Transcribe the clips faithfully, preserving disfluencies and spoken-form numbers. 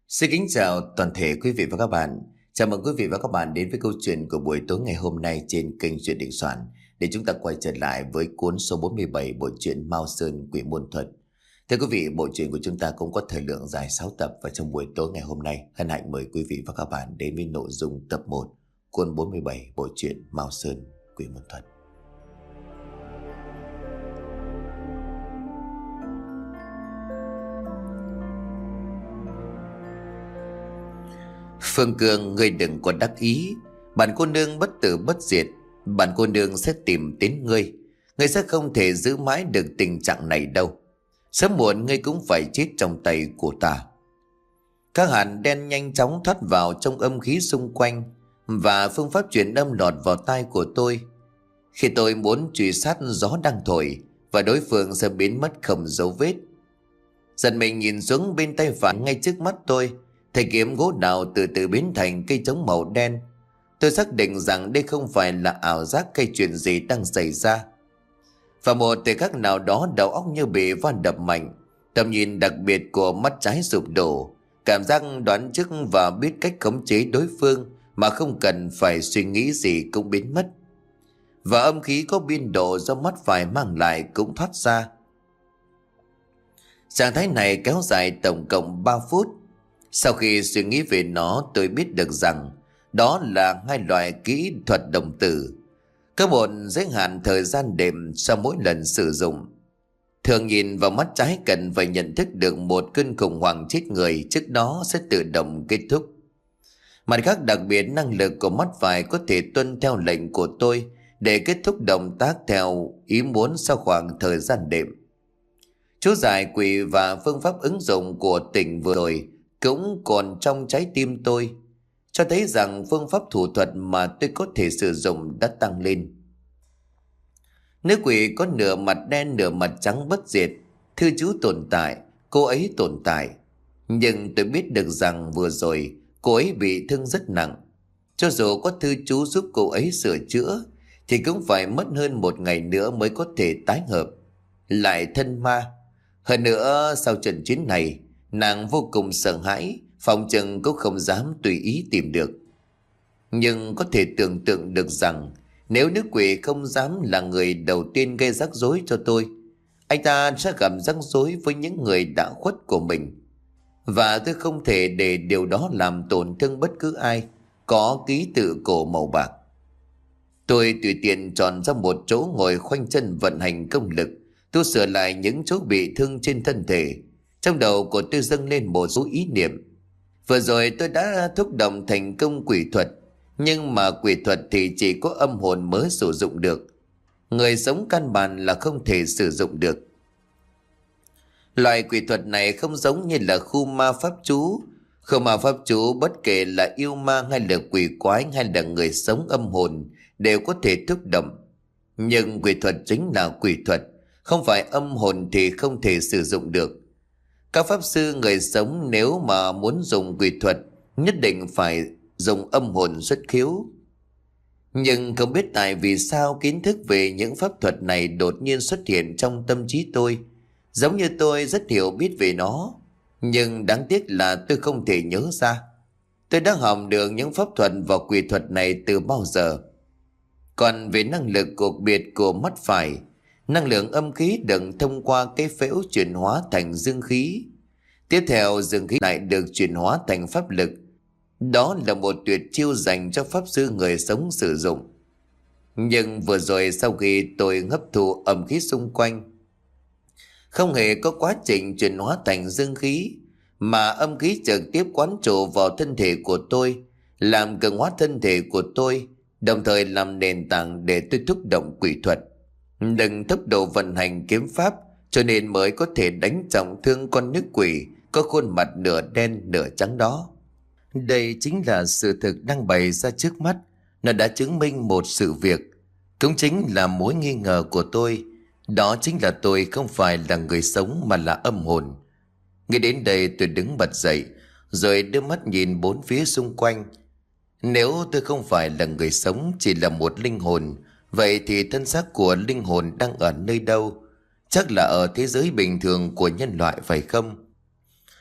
Xin kính chào toàn thể quý vị và các bạn. Chào mừng quý vị và các bạn đến với câu chuyện của buổi tối ngày hôm nay trên kênh Truyện Định Soạn, để chúng ta quay trở lại với cuốn số bốn mươi bảy, bộ truyện Mao Sơn Quỷ Môn Thuật. Thưa quý vị, bộ truyện của chúng ta cũng có thời lượng dài sáu tập, và trong buổi tối ngày hôm nay hân hạnh mời quý vị và các bạn đến với nội dung tập một, cuốn bốn mươi bảy, bộ truyện Mao Sơn Quỷ Môn Thuật. Phương Cương, ngươi đừng có đắc ý. Bản cô nương bất tử bất diệt, bản cô nương sẽ tìm đến ngươi. Ngươi sẽ không thể giữ mãi được tình trạng này đâu. Sớm muộn ngươi cũng phải chết trong tay của ta. Các hạt đen nhanh chóng thoát vào trong âm khí xung quanh, và phương pháp truyền âm lọt vào tai của tôi. Khi tôi muốn truy sát, gió đang thổi và đối phương sẽ biến mất không dấu vết. Giật mình nhìn xuống bên tay phải ngay trước mắt tôi, thấy kiếm gỗ đào từ từ biến thành cây trống màu đen. Tôi xác định rằng đây không phải là ảo giác hay chuyện gì đang xảy ra. Và một thời khắc nào đó, đầu óc như bị va đập mạnh, tầm nhìn đặc biệt của mắt trái sụp đổ, cảm giác đoán trước và biết cách khống chế đối phương mà không cần phải suy nghĩ gì cũng biến mất. Và âm khí có biên độ do mắt phải mang lại cũng thoát ra. Trạng thái này kéo dài tổng cộng ba phút. Sau khi suy nghĩ về nó, tôi biết được rằng đó là hai loại kỹ thuật đồng tử, có một giới hạn thời gian đệm sau mỗi lần sử dụng. Thường nhìn vào mắt trái cần phải nhận thức được một cơn khủng hoảng chết người trước đó sẽ tự động kết thúc. Mặt khác, đặc biệt năng lực của mắt phải có thể tuân theo lệnh của tôi để kết thúc động tác theo ý muốn sau khoảng thời gian đệm. Chú giải quỷ và phương pháp ứng dụng của tỉnh vừa rồi cũng còn trong trái tim tôi, cho thấy rằng phương pháp thủ thuật mà tôi có thể sử dụng đã tăng lên. Nữ quỷ có nửa mặt đen nửa mặt trắng bất diệt, thư chú tồn tại, cô ấy tồn tại. Nhưng tôi biết được rằng vừa rồi cô ấy bị thương rất nặng. Cho dù có thư chú giúp cô ấy sửa chữa thì cũng phải mất hơn một ngày nữa mới có thể tái hợp. Lại thân ma. Hơn nữa, sau trận chiến này, nàng vô cùng sợ hãi, phòng chừng cũng không dám tùy ý tìm được. Nhưng có thể tưởng tượng được rằng nếu nữ quỷ không dám là người đầu tiên gây rắc rối cho tôi, anh ta sẽ gặp rắc rối với những người đã khuất của mình. Và tôi không thể để điều đó làm tổn thương bất cứ ai có ký tự cổ màu bạc. Tôi tùy tiện chọn ra một chỗ ngồi khoanh chân vận hành công lực, tôi sửa lại những chỗ bị thương trên thân thể. Trong đầu của tôi dâng lên một số ý niệm. Vừa rồi tôi đã thúc động thành công quỷ thuật, nhưng mà quỷ thuật thì chỉ có âm hồn mới sử dụng được. Người sống căn bản là không thể sử dụng được. Loại quỷ thuật này không giống như là khu ma pháp chú. Khu ma pháp chú bất kể là yêu ma hay là quỷ quái hay là người sống âm hồn đều có thể thúc động. Nhưng quỷ thuật chính là quỷ thuật, không phải âm hồn thì không thể sử dụng được. Các pháp sư người sống nếu mà muốn dùng quỷ thuật nhất định phải dùng âm hồn xuất khiếu. Nhưng không biết tại vì sao kiến thức về những pháp thuật này đột nhiên xuất hiện trong tâm trí tôi. Giống như tôi rất hiểu biết về nó, nhưng đáng tiếc là tôi không thể nhớ ra. Tôi đã học được những pháp thuật và quỷ thuật này từ bao giờ. Còn về năng lực đặc biệt của mắt phải, năng lượng âm khí được thông qua cái phễu chuyển hóa thành dương khí. Tiếp theo, dương khí lại được chuyển hóa thành pháp lực. Đó là một tuyệt chiêu dành cho pháp sư người sống sử dụng. Nhưng vừa rồi sau khi tôi hấp thụ âm khí xung quanh, không hề có quá trình chuyển hóa thành dương khí, mà âm khí trực tiếp quán trụ vào thân thể của tôi, làm cường hóa thân thể của tôi, đồng thời làm nền tảng để tôi thúc động quỷ thuật, nâng tốc độ vận hành kiếm pháp, cho nên mới có thể đánh trọng thương con nữ quỷ có khuôn mặt nửa đen nửa trắng đó. Đây chính là sự thực đang bày ra trước mắt. Nó đã chứng minh một sự việc, cũng chính là mối nghi ngờ của tôi. Đó chính là tôi không phải là người sống mà là âm hồn. Nghĩ đến đây, tôi đứng bật dậy, rồi đưa mắt nhìn bốn phía xung quanh. Nếu tôi không phải là người sống, chỉ là một linh hồn, vậy thì thân xác của linh hồn đang ở nơi đâu? Chắc là ở thế giới bình thường của nhân loại phải không?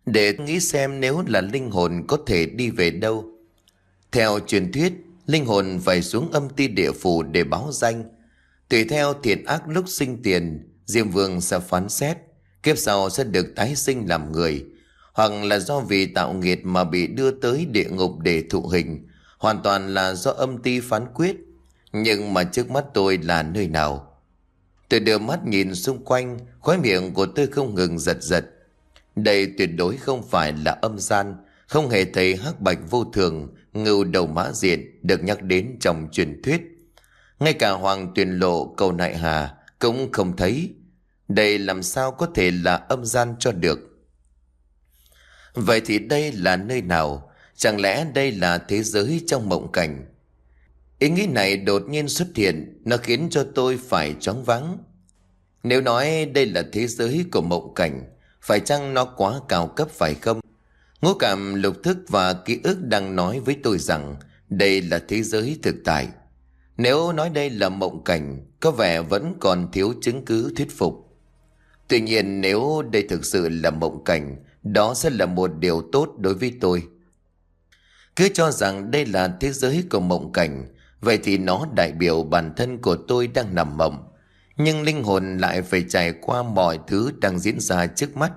để nghĩ xem nếu là linh hồn có thể đi về đâu. Theo truyền thuyết, linh hồn phải xuống âm ti địa phủ để báo danh. Tùy theo thiện ác lúc sinh tiền, Diêm Vương sẽ phán xét, kiếp sau sẽ được tái sinh làm người, hoặc là do vì tạo nghiệt mà bị đưa tới địa ngục để thụ hình, hoàn toàn là do âm ti phán quyết. Nhưng mà trước mắt tôi là nơi nào? Tôi đưa mắt nhìn xung quanh, khóe miệng của tôi không ngừng giật giật. Đây tuyệt đối không phải là âm gian, không hề thấy hắc bạch vô thường, ngưu đầu mã diện được nhắc đến trong truyền thuyết. Ngay cả Hoàng Tuyền Lộ, Cầu Nại Hà cũng không thấy. Đây làm sao có thể là âm gian cho được? Vậy thì đây là nơi nào? Chẳng lẽ đây là thế giới trong mộng cảnh? Ý nghĩ này đột nhiên xuất hiện, nó khiến cho tôi phải choáng váng. Nếu nói đây là thế giới của mộng cảnh, phải chăng nó quá cao cấp phải không? Ngũ cảm lục thức và ký ức đang nói với tôi rằng đây là thế giới thực tại. Nếu nói đây là mộng cảnh, có vẻ vẫn còn thiếu chứng cứ thuyết phục. Tuy nhiên nếu đây thực sự là mộng cảnh, đó sẽ là một điều tốt đối với tôi. Cứ cho rằng đây là thế giới của mộng cảnh, vậy thì nó đại biểu bản thân của tôi đang nằm mộng, nhưng linh hồn lại phải trải qua mọi thứ đang diễn ra trước mắt.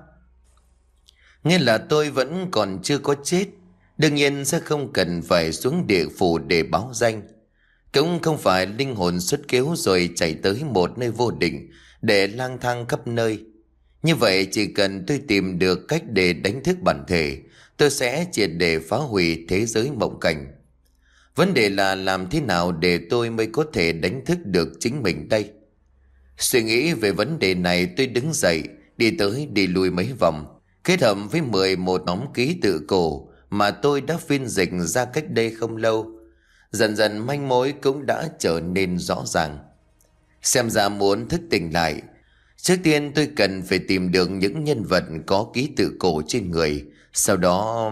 Nghĩa là tôi vẫn còn chưa có chết, đương nhiên sẽ không cần phải xuống địa phủ để báo danh. Cũng không phải linh hồn xuất kiếu rồi chạy tới một nơi vô định để lang thang khắp nơi. Như vậy chỉ cần tôi tìm được cách để đánh thức bản thể, tôi sẽ triệt để phá hủy thế giới mộng cảnh. Vấn đề là làm thế nào để tôi mới có thể đánh thức được chính mình đây? Suy nghĩ về vấn đề này, tôi đứng dậy, đi tới đi lui mấy vòng, kết hợp với mười một nhóm ký tự cổ mà tôi đã phiên dịch ra cách đây không lâu. Dần dần manh mối cũng đã trở nên rõ ràng. Xem ra muốn thức tỉnh lại, trước tiên tôi cần phải tìm được những nhân vật có ký tự cổ trên người. Sau đó,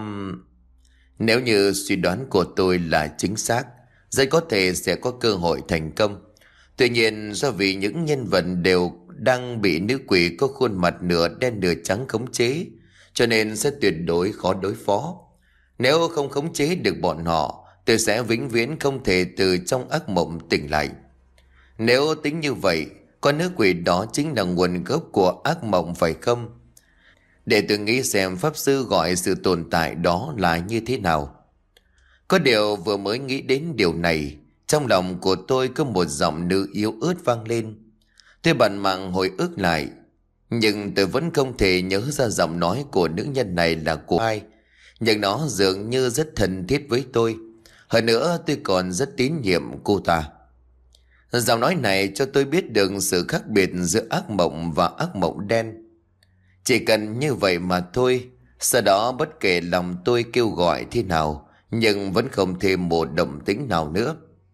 nếu như suy đoán của tôi là chính xác, rất có thể sẽ có cơ hội thành công. Tuy nhiên do vì những nhân vật đều đang bị nữ quỷ có khuôn mặt nửa đen nửa trắng khống chế, cho nên sẽ tuyệt đối khó đối phó. Nếu không khống chế được bọn họ, tôi sẽ vĩnh viễn không thể từ trong ác mộng tỉnh lại. Nếu tính như vậy, con nữ quỷ đó chính là nguồn gốc của ác mộng phải không? Để tôi nghĩ xem pháp sư gọi sự tồn tại đó là như thế nào. Có điều vừa mới nghĩ đến điều này, trong lòng của tôi có một giọng nữ yếu ớt vang lên. Tôi bận mạng hồi ức lại, nhưng tôi vẫn không thể nhớ ra giọng nói của nữ nhân này là của ai. Nhưng nó dường như rất thân thiết với tôi. Hơn nữa tôi còn rất tín nhiệm cô ta. Giọng nói này cho tôi biết được sự khác biệt giữa ác mộng và ác mộng đen. Chỉ cần như vậy mà thôi. Sau đó bất kể lòng tôi kêu gọi thế nào, nhưng vẫn không thêm một động tĩnh nào nữa.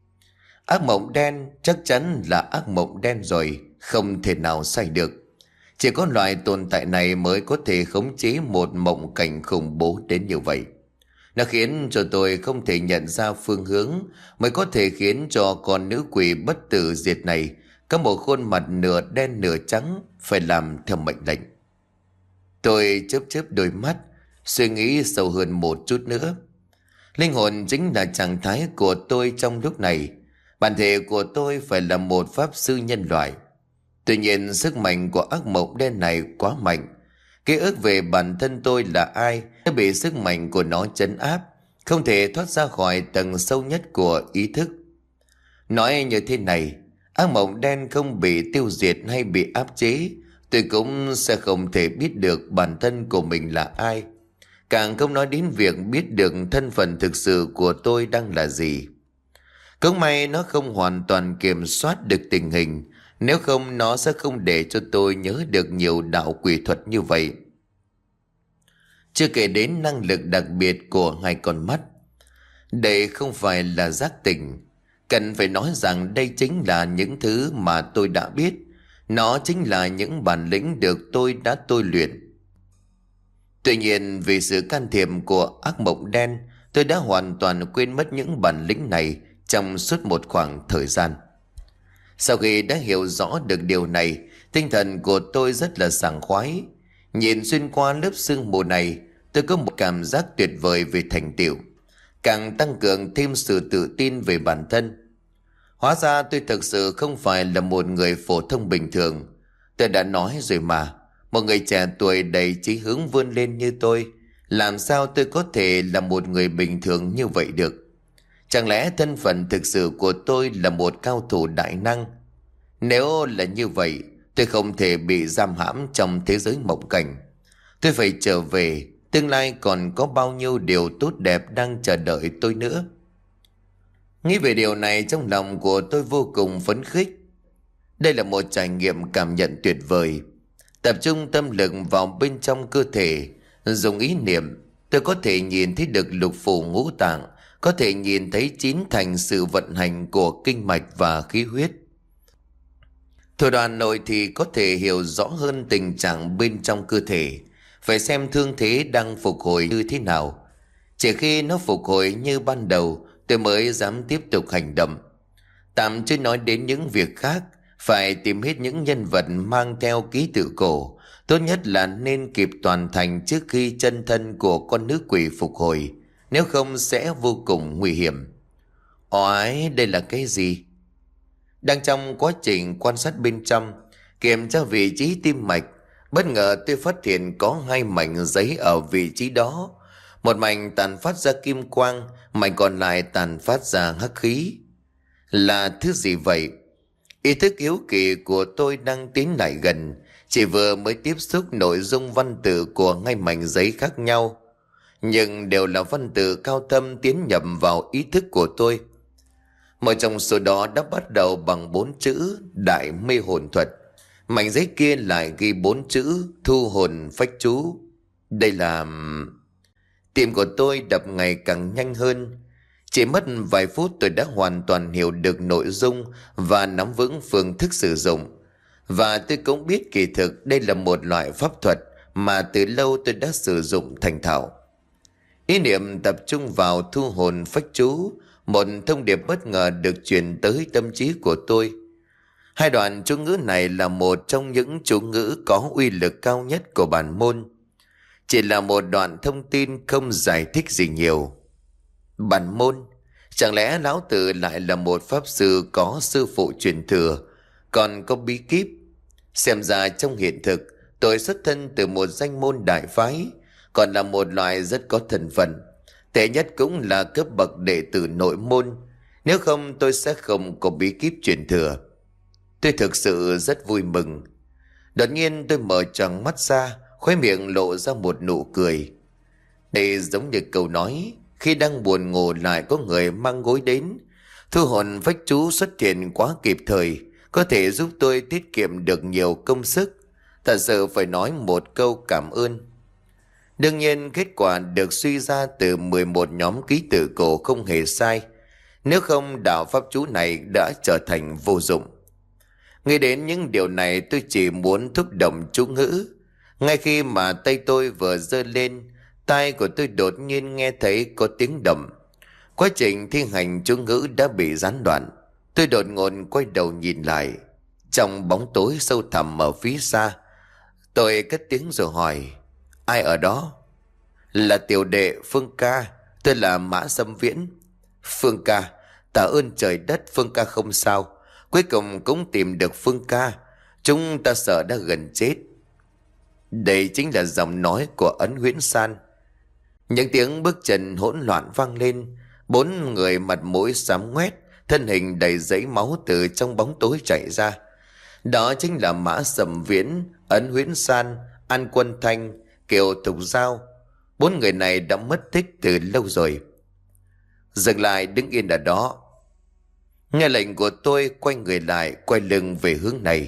Ác mộng đen chắc chắn là ác mộng đen rồi, không thể nào sai được. Chỉ có loại tồn tại này mới có thể khống chế một mộng cảnh khủng bố đến như vậy. Nó khiến cho tôi không thể nhận ra phương hướng, mới có thể khiến cho con nữ quỷ bất tử diệt này có một khuôn mặt nửa đen nửa trắng phải làm theo mệnh lệnh. Tôi chớp chớp đôi mắt, suy nghĩ sâu hơn một chút nữa. Linh hồn chính là trạng thái của tôi trong lúc này. Bản thể của tôi phải là một pháp sư nhân loại. Tuy nhiên sức mạnh của ác mộng đen này quá mạnh. Ký ức về bản thân tôi là ai đã bị sức mạnh của nó trấn áp, không thể thoát ra khỏi tầng sâu nhất của ý thức. Nói như thế này, ác mộng đen không bị tiêu diệt hay bị áp chế, tôi cũng sẽ không thể biết được bản thân của mình là ai. Càng không nói đến việc biết được thân phận thực sự của tôi đang là gì. Cũng may nó không hoàn toàn kiểm soát được tình hình, nếu không nó sẽ không để cho tôi nhớ được nhiều đạo quỷ thuật như vậy. Chưa kể đến năng lực đặc biệt của hai con mắt. Đây không phải là giác tỉnh. Cần phải nói rằng đây chính là những thứ mà tôi đã biết. Nó chính là những bản lĩnh được tôi đã tôi luyện. Tuy nhiên vì sự can thiệp của ác mộng đen, tôi đã hoàn toàn quên mất những bản lĩnh này trong suốt một khoảng thời gian. Sau khi đã hiểu rõ được điều này, tinh thần của tôi rất là sảng khoái. Nhìn xuyên qua lớp sương mù này, tôi có một cảm giác tuyệt vời về thành tựu, càng tăng cường thêm sự tự tin về bản thân. Hóa ra tôi thực sự không phải là một người phổ thông bình thường. Tôi đã nói rồi mà, một người trẻ tuổi đầy chí hướng vươn lên như tôi, làm sao tôi có thể là một người bình thường như vậy được? Chẳng lẽ thân phận thực sự của tôi là một cao thủ đại năng? Nếu là như vậy, tôi không thể bị giam hãm trong thế giới mộng cảnh. Tôi phải trở về, tương lai còn có bao nhiêu điều tốt đẹp đang chờ đợi tôi nữa. Nghĩ về điều này, trong lòng của tôi vô cùng phấn khích. Đây là một trải nghiệm cảm nhận tuyệt vời. Tập trung tâm lực vào bên trong cơ thể, dùng ý niệm, tôi có thể nhìn thấy được lục phủ ngũ tạng, có thể nhìn thấy chín thành sự vận hành của kinh mạch và khí huyết. Thủ đoạn nội thì có thể hiểu rõ hơn tình trạng bên trong cơ thể, phải xem thương thế đang phục hồi như thế nào. Chỉ khi nó phục hồi như ban đầu, tôi mới dám tiếp tục hành động. Tạm chưa nói đến những việc khác, phải tìm hết những nhân vật mang theo ký tự cổ. Tốt nhất là nên kịp hoàn thành trước khi chân thân của con nữ quỷ phục hồi, nếu không sẽ vô cùng nguy hiểm. Oái, đây là cái gì? Đang trong quá trình quan sát bên trong, kiểm tra vị trí tim mạch, bất ngờ tôi phát hiện có hai mảnh giấy ở vị trí đó. Một mảnh tàn phát ra kim quang, mảnh còn lại tàn phát ra hắc khí. Là thứ gì vậy? Ý thức hiếu kỳ của tôi đang tiến lại gần, chỉ vừa mới tiếp xúc nội dung văn tự của hai mảnh giấy khác nhau, nhưng đều là văn tự cao thâm tiến nhập vào ý thức của tôi. Một trong số đó đã bắt đầu bằng bốn chữ Đại Mê Hồn Thuật. Mảnh giấy kia lại ghi bốn chữ Thu Hồn Phách Chú. Đây là... Tim của tôi đập ngày càng nhanh hơn. Chỉ mất vài phút tôi đã hoàn toàn hiểu được nội dung và nắm vững phương thức sử dụng. Và tôi cũng biết kỳ thực đây là một loại pháp thuật mà từ lâu tôi đã sử dụng thành thạo. Ý niệm tập trung vào thu hồn phách chú, một thông điệp bất ngờ được truyền tới tâm trí của tôi. Hai đoạn chú ngữ này là một trong những chú ngữ có uy lực cao nhất của bản môn. Chỉ là một đoạn thông tin không giải thích gì nhiều. Bản môn, chẳng lẽ lão tử lại là một pháp sư có sư phụ truyền thừa, còn có bí kíp? Xem ra trong hiện thực, tôi xuất thân từ một danh môn đại phái, còn là một loại rất có thân phận. Tệ nhất cũng là cấp bậc đệ tử nội môn, nếu không tôi sẽ không có bí kíp truyền thừa. Tôi thực sự rất vui mừng. Đột nhiên tôi mở tròn mắt ra, khóe miệng lộ ra một nụ cười. Đây giống như câu nói, khi đang buồn ngủ lại có người mang gối đến. Thu hồn phách chú xuất hiện quá kịp thời, có thể giúp tôi tiết kiệm được nhiều công sức. Thật sự phải nói một câu cảm ơn. Đương nhiên kết quả được suy ra từ mười một nhóm ký tự cổ không hề sai. Nếu không đạo pháp chú này đã trở thành vô dụng. Nghĩ đến những điều này tôi chỉ muốn thúc động chú ngữ. Ngay khi mà tay tôi vừa giơ lên, tai của tôi đột nhiên nghe thấy có tiếng động. Quá trình thi hành chú ngữ đã bị gián đoạn. Tôi đột ngột quay đầu nhìn lại. Trong bóng tối sâu thẳm ở phía xa, tôi cất tiếng rồi hỏi: ai ở đó? Là tiểu đệ Phương ca, tôi là Mã Sâm Viễn. Phương ca, tạ ơn trời đất, Phương ca không sao. Cuối cùng cũng tìm được Phương ca. Chúng ta sợ đã gần chết. Đây chính là giọng nói của Ấn Huyễn San. Những tiếng bước chân hỗn loạn vang lên. Bốn người mặt mũi xám ngoét, thân hình đầy giấy máu từ trong bóng tối chạy ra. Đó chính là Mã Sâm Viễn, Ấn Huyễn San, An Quân Thanh, Kiều Thục Giao. Bốn người này đã mất tích từ lâu rồi. Dừng lại, đứng yên ở đó. Nghe lệnh của tôi, quay người lại, quay lưng về hướng này.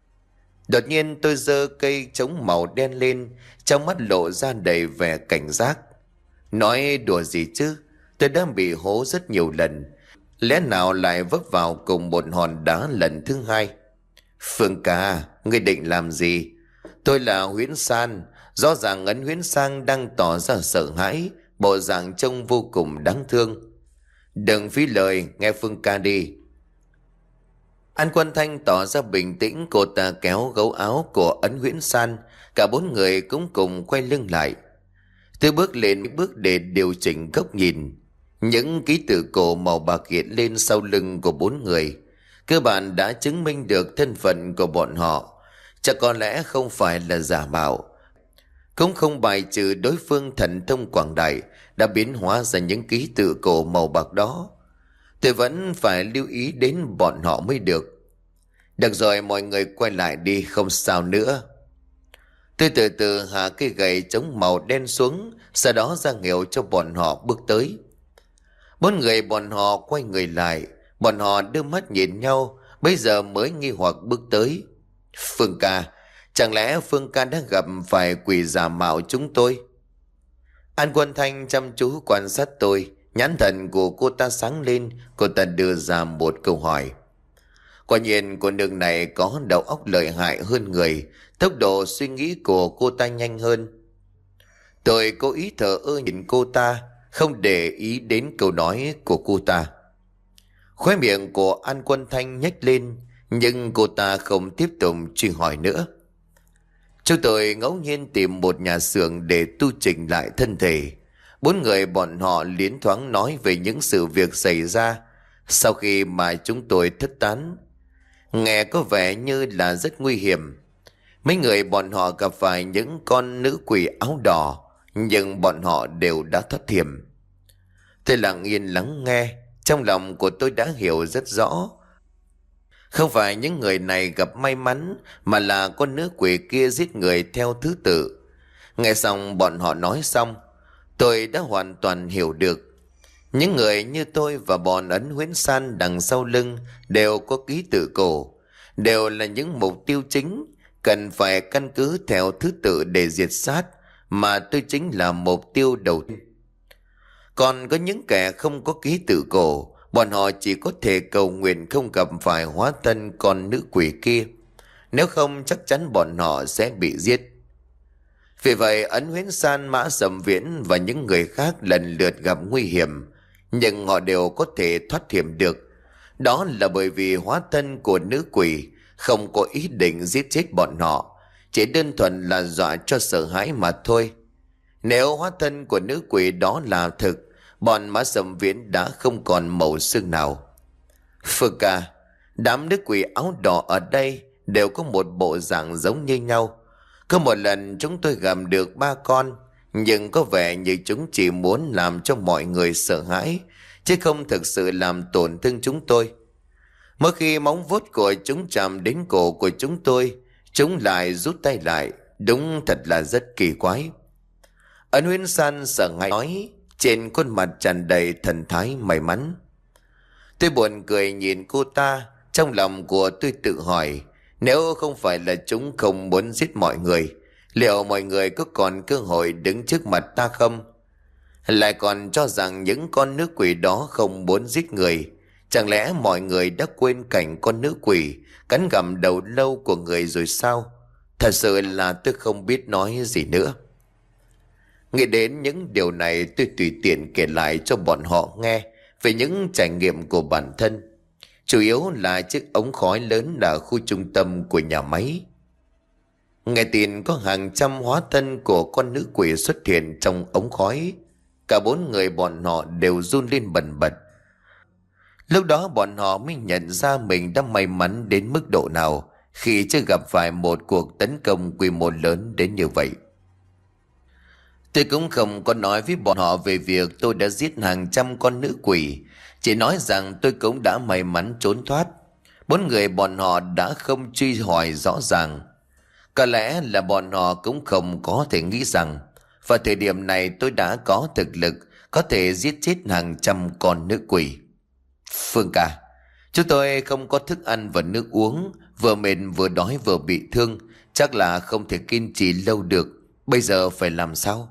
Đột nhiên tôi giơ cây trống màu đen lên, trong mắt lộ ra đầy vẻ cảnh giác. Nói đùa gì chứ, tôi đã bị hố rất nhiều lần, lẽ nào lại vấp vào cùng một hòn đá lần thứ hai? Phương ca, ngươi định làm gì? Tôi là Huyễn San. Rõ ràng Ấn Huyễn Sang đang tỏ ra sợ hãi, bộ dạng trông vô cùng đáng thương. Đừng phí lời, nghe Phương ca đi. An Quân Thanh tỏ ra bình tĩnh, cô ta kéo gấu áo của Ấn Huyễn San. Cả bốn người cũng cùng quay lưng lại. Tôi bước lên bước để điều chỉnh góc nhìn. Những ký tự cổ màu bạc hiện lên sau lưng của bốn người cơ bản đã chứng minh được thân phận của bọn họ. Chắc có lẽ không phải là giả mạo, cũng không bài trừ đối phương thần thông quảng đại đã biến hóa ra những ký tự cổ màu bạc đó. Tôi vẫn phải lưu ý đến bọn họ mới được. Được rồi, mọi người quay lại đi, không sao nữa. Tôi từ từ hạ cây gậy chống màu đen xuống, sau đó ra hiệu cho bọn họ bước tới. Bốn người bọn họ quay người lại, bọn họ đưa mắt nhìn nhau, bây giờ mới nghi hoặc bước tới. Phương ca, chẳng lẽ Phương ca đã gặp phải quỷ giả mạo chúng tôi? An Quân Thanh chăm chú quan sát tôi, nhãn thần của cô ta sáng lên, cô ta đưa ra một câu hỏi. Quả nhiên cô nương này có đầu óc lợi hại hơn người, tốc độ suy nghĩ của cô ta nhanh hơn. Tôi cố ý thờ ơ nhìn cô ta, không để ý đến câu nói của cô ta. Khóe miệng của An Quân Thanh nhếch lên, nhưng cô ta không tiếp tục truy hỏi nữa. Chúng tôi ngẫu nhiên tìm một nhà xưởng để tu chỉnh lại thân thể. Bốn người bọn họ liến thoáng nói về những sự việc xảy ra sau khi mà chúng tôi thất tán. Nghe có vẻ như là rất nguy hiểm. Mấy người bọn họ gặp phải những con nữ quỷ áo đỏ, nhưng bọn họ đều đã thoát hiểm. Tôi lặng yên lắng nghe, trong lòng của tôi đã hiểu rất rõ. Không phải những người này gặp may mắn, mà là con nữ quỷ kia giết người theo thứ tự. Nghe xong bọn họ nói xong, tôi đã hoàn toàn hiểu được. Những người như tôi và bọn Ấn Huyễn San đằng sau lưng đều có ký tự cổ, đều là những mục tiêu chính, cần phải căn cứ theo thứ tự để diệt sát, mà tôi chính là mục tiêu đầu tiên. Còn có những kẻ không có ký tự cổ, bọn họ chỉ có thể cầu nguyện không gặp phải hóa thân con nữ quỷ kia, nếu không chắc chắn bọn họ sẽ bị giết. Vì vậy Ấn Huyễn San, Mã Sầm Viễn và những người khác lần lượt gặp nguy hiểm, nhưng họ đều có thể thoát hiểm được. Đó là bởi vì hóa thân của nữ quỷ không có ý định giết chết bọn họ, chỉ đơn thuần là dọa cho sợ hãi mà thôi. Nếu hóa thân của nữ quỷ đó là thực, bọn Mã Sầm Viễn đã không còn màu xương nào. Phương ca, đám nữ quỷ áo đỏ ở đây đều có một bộ dạng giống như nhau. Có một lần chúng tôi gặp được ba con, nhưng có vẻ như chúng chỉ muốn làm cho mọi người sợ hãi, chứ không thực sự làm tổn thương chúng tôi. Mỗi khi móng vuốt của chúng chạm đến cổ của chúng tôi, chúng lại rút tay lại. Đúng thật là rất kỳ quái. Ấn Huyễn San sợ hãi nói, trên khuôn mặt tràn đầy thần thái may mắn. Tôi buồn cười nhìn cô ta, trong lòng của tôi tự hỏi, nếu không phải là chúng không muốn giết mọi người, liệu mọi người có còn cơ hội đứng trước mặt ta không? Lại còn cho rằng những con nữ quỷ đó không muốn giết người. Chẳng lẽ mọi người đã quên cảnh con nữ quỷ cắn gặm đầu lâu của người rồi sao? Thật sự là tôi không biết nói gì nữa. Nghĩ đến những điều này, tôi tùy tiện kể lại cho bọn họ nghe về những trải nghiệm của bản thân. Chủ yếu là chiếc ống khói lớn ở khu trung tâm của nhà máy. Nghe tin có hàng trăm hóa thân của con nữ quỷ xuất hiện trong ống khói, cả bốn người bọn họ đều run lên bần bật. Lúc đó bọn họ mới nhận ra mình đã may mắn đến mức độ nào khi chưa gặp phải một cuộc tấn công quy mô lớn đến như vậy. Tôi cũng không có nói với bọn họ về việc tôi đã giết hàng trăm con nữ quỷ, chỉ nói rằng tôi cũng đã may mắn trốn thoát. Bốn người bọn họ đã không truy hỏi rõ ràng. Có lẽ là bọn họ cũng không có thể nghĩ rằng vào thời điểm này tôi đã có thực lực có thể giết chết hàng trăm con nữ quỷ. Phương ca, chúng tôi không có thức ăn và nước uống, vừa mệt vừa đói vừa bị thương, chắc là không thể kiên trì lâu được. Bây giờ phải làm sao?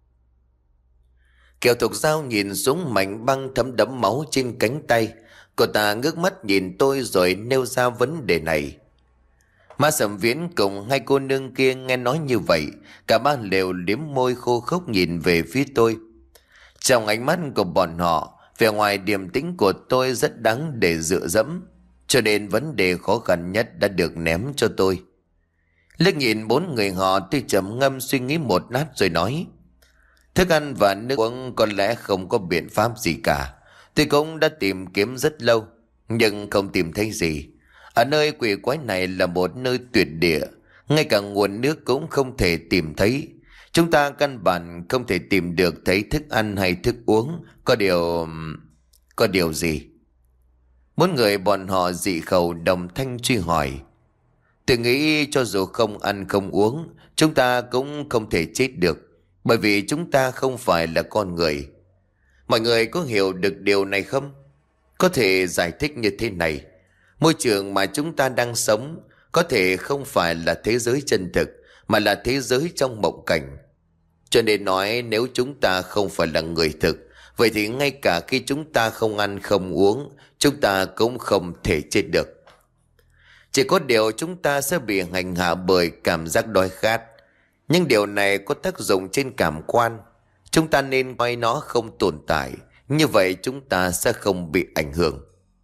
Kiều Thục Giao nhìn xuống mảnh băng thấm đẫm máu trên cánh tay. Cô ta ngước mắt nhìn tôi rồi nêu ra vấn đề này. Mã Sầm Viễn cùng hai cô nương kia nghe nói như vậy, cả ba đều liếm môi khô khốc nhìn về phía tôi. Trong ánh mắt của bọn họ, vẻ ngoài điềm tĩnh của tôi rất đáng để dựa dẫm, cho nên vấn đề khó khăn nhất đã được ném cho tôi. Liếc nhìn bốn người họ, tôi trầm ngâm suy nghĩ một lát rồi nói: Thức ăn và nước uống có lẽ không có biện pháp gì cả. Tôi cũng đã tìm kiếm rất lâu, nhưng không tìm thấy gì. Ở nơi quỷ quái này là một nơi tuyệt địa, ngay cả nguồn nước cũng không thể tìm thấy. Chúng ta căn bản không thể tìm được thấy thức ăn hay thức uống. Có điều... Có điều gì? Bốn người bọn họ dị khẩu đồng thanh truy hỏi. Tôi nghĩ cho dù không ăn không uống, chúng ta cũng không thể chết được, bởi vì chúng ta không phải là con người. Mọi người có hiểu được điều này không? Có thể giải thích như thế này. Môi trường mà chúng ta đang sống có thể không phải là thế giới chân thực, mà là thế giới trong mộng cảnh. Cho nên nói nếu chúng ta không phải là người thực, vậy thì ngay cả khi chúng ta không ăn không uống, chúng ta cũng không thể chết được. Chỉ có điều chúng ta sẽ bị hành hạ bởi cảm giác đói khát. Nhưng điều này có tác dụng trên cảm quan. Chúng ta nên coi nó không tồn tại. Như vậy chúng ta sẽ không bị ảnh hưởng.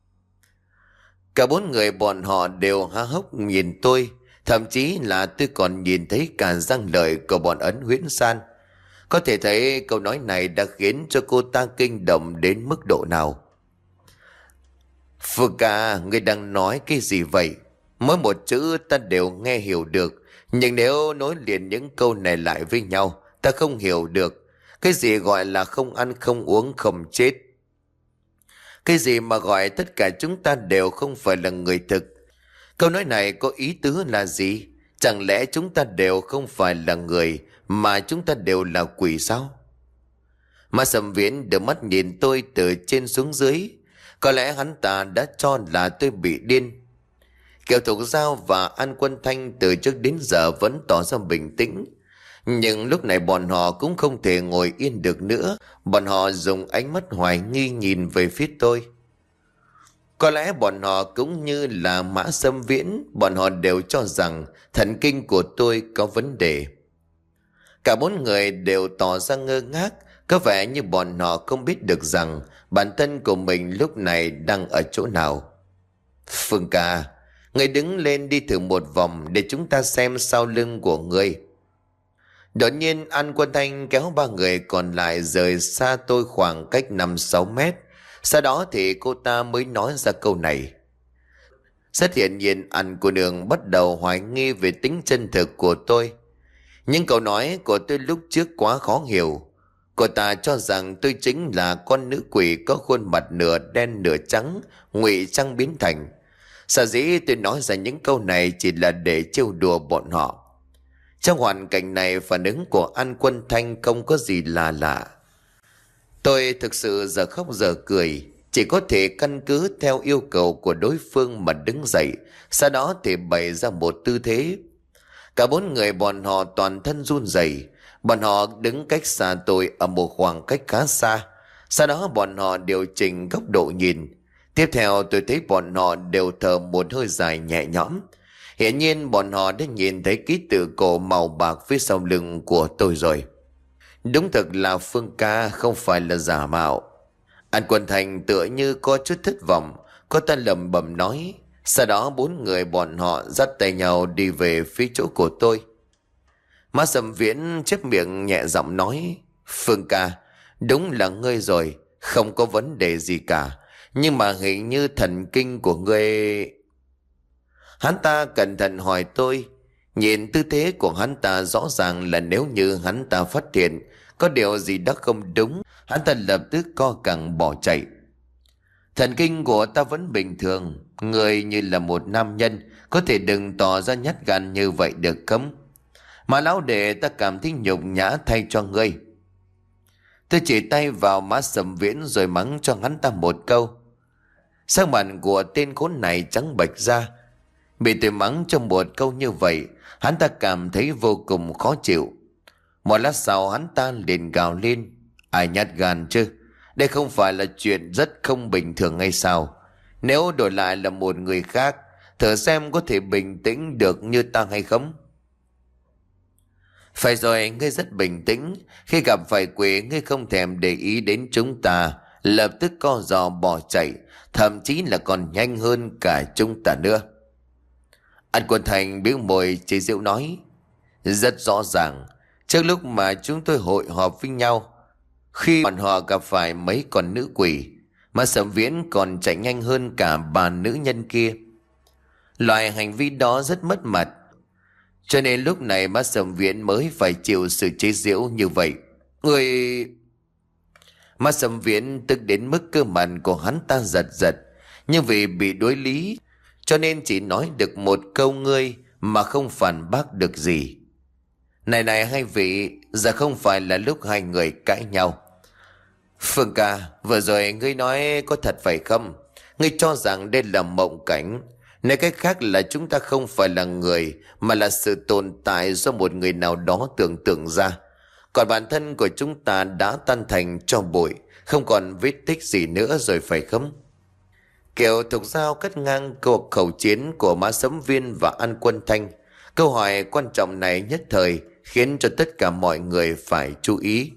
Cả bốn người bọn họ đều há hốc nhìn tôi. Thậm chí là tôi còn nhìn thấy cả răng lợi của bọn Ấn Huyễn San. Có thể thấy câu nói này đã khiến cho cô ta kinh động đến mức độ nào. Phương ca, ngươi đang nói cái gì vậy? Mỗi một chữ ta đều nghe hiểu được, nhưng nếu nối liền những câu này lại với nhau, ta không hiểu được. Cái gì gọi là không ăn không uống không chết? Cái gì mà gọi tất cả chúng ta đều không phải là người thực? Câu nói này có ý tứ là gì? Chẳng lẽ chúng ta đều không phải là người, mà chúng ta đều là quỷ sao? Mà Sầm Viễn đưa mắt nhìn tôi từ trên xuống dưới. Có lẽ hắn ta đã cho là tôi bị điên. Kiều Thục Giao và An Quân Thanh từ trước đến giờ vẫn tỏ ra bình tĩnh. Nhưng lúc này bọn họ cũng không thể ngồi yên được nữa. Bọn họ dùng ánh mắt hoài nghi nhìn về phía tôi. Có lẽ bọn họ cũng như là Mã Sâm Viễn, bọn họ đều cho rằng thần kinh của tôi có vấn đề. Cả bốn người đều tỏ ra ngơ ngác, có vẻ như bọn họ không biết được rằng bản thân của mình lúc này đang ở chỗ nào. Phương ca, ngươi đứng lên đi thử một vòng để chúng ta xem sau lưng của ngươi. Đột nhiên An Quân Thanh kéo ba người còn lại rời xa tôi khoảng cách năm sáu mét. Sau đó thì cô ta mới nói ra câu này. Rất hiển nhiên An cô nương bắt đầu hoài nghi về tính chân thực của tôi. Nhưng câu nói của tôi lúc trước quá khó hiểu. Cô ta cho rằng tôi chính là con nữ quỷ có khuôn mặt nửa đen nửa trắng, ngụy trang biến thành. Sở dĩ tôi nói ra những câu này chỉ là để trêu đùa bọn họ. Trong hoàn cảnh này, phản ứng của An Quân Thanh không có gì là lạ. Tôi thực sự giờ khóc giờ cười, chỉ có thể căn cứ theo yêu cầu của đối phương mà đứng dậy, sau đó thì bày ra một tư thế. Cả bốn người bọn họ toàn thân run rẩy, bọn họ đứng cách xa tôi ở một khoảng cách khá xa. Sau đó bọn họ điều chỉnh góc độ nhìn. Tiếp theo tôi thấy bọn họ đều thở một hơi dài nhẹ nhõm. Hiển nhiên bọn họ đã nhìn thấy ký tự cổ màu bạc phía sau lưng của tôi rồi. Đúng thật là Phương ca, không phải là giả mạo. An Quân Thành tựa như có chút thất vọng, cô ta lẩm bẩm nói. Sau đó bốn người bọn họ dắt tay nhau đi về phía chỗ của tôi. Mã Sầm Viễn chép miệng nhẹ giọng nói. Phương ca, đúng là ngươi rồi, không có vấn đề gì cả. Nhưng mà hình như thần kinh của ngươi... Hắn ta cẩn thận hỏi tôi. Nhìn tư thế của hắn ta rõ ràng là nếu như hắn ta phát hiện có điều gì đó không đúng, hắn ta lập tức co cẳng bỏ chạy. Thần kinh của ta vẫn bình thường. Người như là một nam nhân, có thể đừng tỏ ra nhát gan như vậy được không? Mà lão đệ, ta cảm thấy nhục nhã thay cho ngươi. Tôi chỉ tay vào Mã Sầm Viễn rồi mắng cho hắn ta một câu. Sắc mặt của tên khốn này trắng bệch ra. Bị tôi mắng trong một câu như vậy, hắn ta cảm thấy vô cùng khó chịu. Một lát sau hắn ta liền gào lên. Ai nhát gan chứ? Đây không phải là chuyện rất không bình thường hay sao? Nếu đổi lại là một người khác, thử xem có thể bình tĩnh được như ta hay không? Phải rồi, ngươi rất bình tĩnh. Khi gặp phải quỷ, ngươi không thèm để ý đến chúng ta, lập tức co giò bỏ chạy, thậm chí là còn nhanh hơn cả chúng ta nữa. An Quân Thành bĩu môi chế giễu nói. Rất rõ ràng, Trước lúc mà chúng tôi hội họp với nhau, khi bọn họ gặp phải mấy con nữ quỷ, mà Sầm Viễn còn chạy nhanh hơn cả bà nữ nhân kia. Loại hành vi đó rất mất mặt, cho nên lúc này má Sầm Viễn mới phải chịu sự chế giễu như vậy. Người... Má Sầm Viễn tức đến mức cơ mặt của hắn ta giật giật, nhưng vì bị đối lý cho nên chỉ nói được một câu ngươi mà không phản bác được gì. Này này hai vị, giờ không phải là lúc hai người cãi nhau. Phương ca, vừa rồi ngươi nói có thật phải không? Ngươi cho rằng đây là mộng cảnh, nói cách khác là chúng ta không phải là người, mà là sự tồn tại do một người nào đó tưởng tượng ra. Còn bản thân của chúng ta đã tan thành tro bụi, không còn vết tích gì nữa rồi phải không? Kiều Thục Giao cắt ngang cuộc khẩu chiến của Mã Sấm Viên và An Quân Thanh. Câu hỏi quan trọng này nhất thời khiến cho tất cả mọi người phải chú ý.